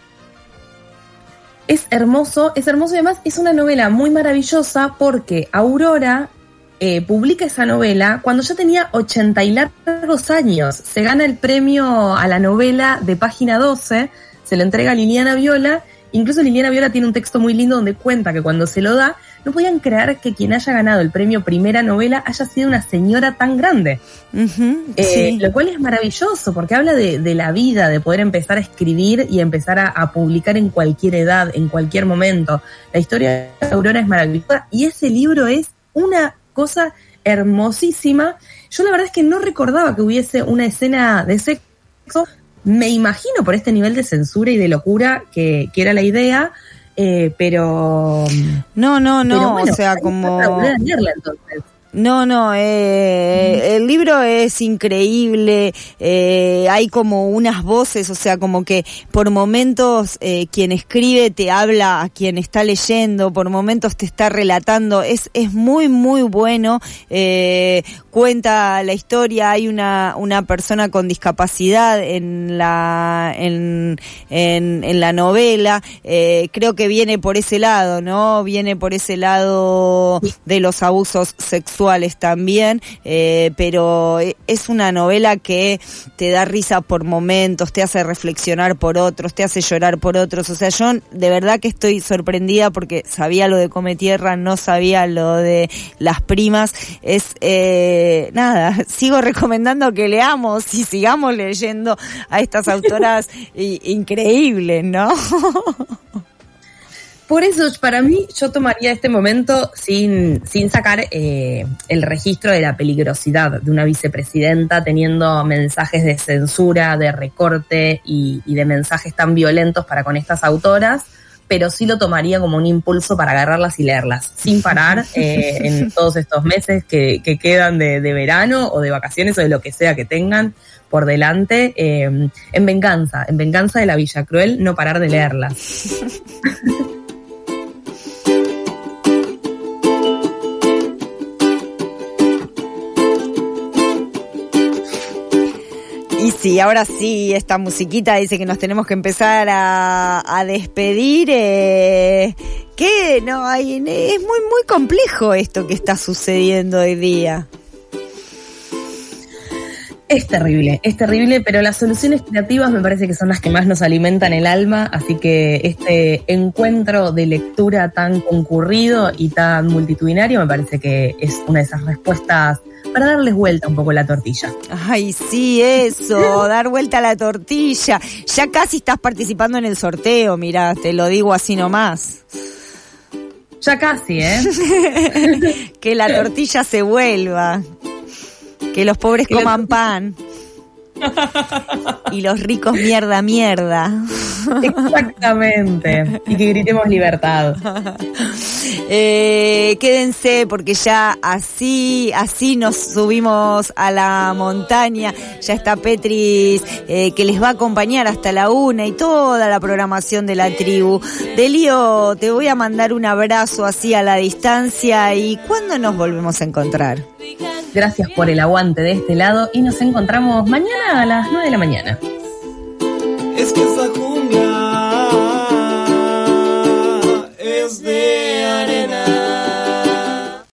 Speaker 4: Es hermoso y además es una novela muy maravillosa porque Aurora publica esa novela cuando ya tenía 80 y largos años. Se gana el premio a la novela de Página 12, se lo entrega a Liliana Viola. Incluso Liliana Viola tiene un texto muy lindo donde cuenta que cuando se lo da, no podían creer que quien haya ganado el premio Primera Novela haya sido una señora tan grande.
Speaker 3: Uh-huh, sí.
Speaker 4: Lo cual es maravilloso, porque habla de la vida, de poder empezar a escribir y empezar a publicar en cualquier edad, en cualquier momento. La historia de Aurora es maravillosa y ese libro es una cosa hermosísima. Yo la verdad es que no recordaba que hubiese una escena de sexo. Me imagino por este nivel de censura y de locura que era la idea, pero...
Speaker 3: No,
Speaker 4: pero bueno,
Speaker 3: o sea, como...
Speaker 4: Para volver a leerla, entonces.
Speaker 3: No, el libro es increíble, hay como unas voces, o sea, como que por momentos quien escribe te habla a quien está leyendo, por momentos te está relatando, es muy, muy bueno, cuenta la historia, hay una persona con discapacidad en la novela, creo que viene por ese lado, ¿no? Viene por ese lado de los abusos sexuales también, pero es una novela que te da risa por momentos, te hace reflexionar por otros, te hace llorar por otros, o sea, yo de verdad que estoy sorprendida porque sabía lo de Cometierra, no sabía lo de Las Primas, sigo recomendando que leamos y sigamos leyendo a estas autoras increíbles, ¿no?
Speaker 4: Por eso, para mí, yo tomaría este momento sin sacar el registro de la peligrosidad de una vicepresidenta teniendo mensajes de censura, de recorte y de mensajes tan violentos para con estas autoras, pero sí lo tomaría como un impulso para agarrarlas y leerlas, sin parar en todos estos meses que quedan de verano o de vacaciones o de lo que sea que tengan por delante, en venganza de la Villa Cruel, no parar de leerlas.
Speaker 3: Y sí, ahora sí, esta musiquita dice que nos tenemos que empezar a despedir. Que no, es muy complejo esto que está sucediendo hoy día.
Speaker 4: Es terrible, pero las soluciones creativas me parece que son las que más nos alimentan el alma, así que este encuentro de lectura tan concurrido y tan multitudinario me parece que es una de esas respuestas para darles vuelta un poco la tortilla.
Speaker 3: Ay, sí, eso, dar vuelta a la tortilla. Ya casi estás participando en el sorteo, mirá, te lo digo así nomás.
Speaker 4: Ya casi,
Speaker 3: Que la tortilla se vuelva. Que los pobres coman pan. Y los ricos mierda.
Speaker 4: Exactamente. Y que gritemos libertad.
Speaker 3: Quédense porque ya así nos subimos a la montaña. Ya está Petris que les va a acompañar hasta la 1 y toda la programación de la tribu. Delio, te voy a mandar un abrazo así a la distancia. ¿Y cuándo nos volvemos a encontrar?
Speaker 4: Gracias por el aguante de este lado y nos encontramos mañana a las 9 de la mañana.
Speaker 14: Es que esa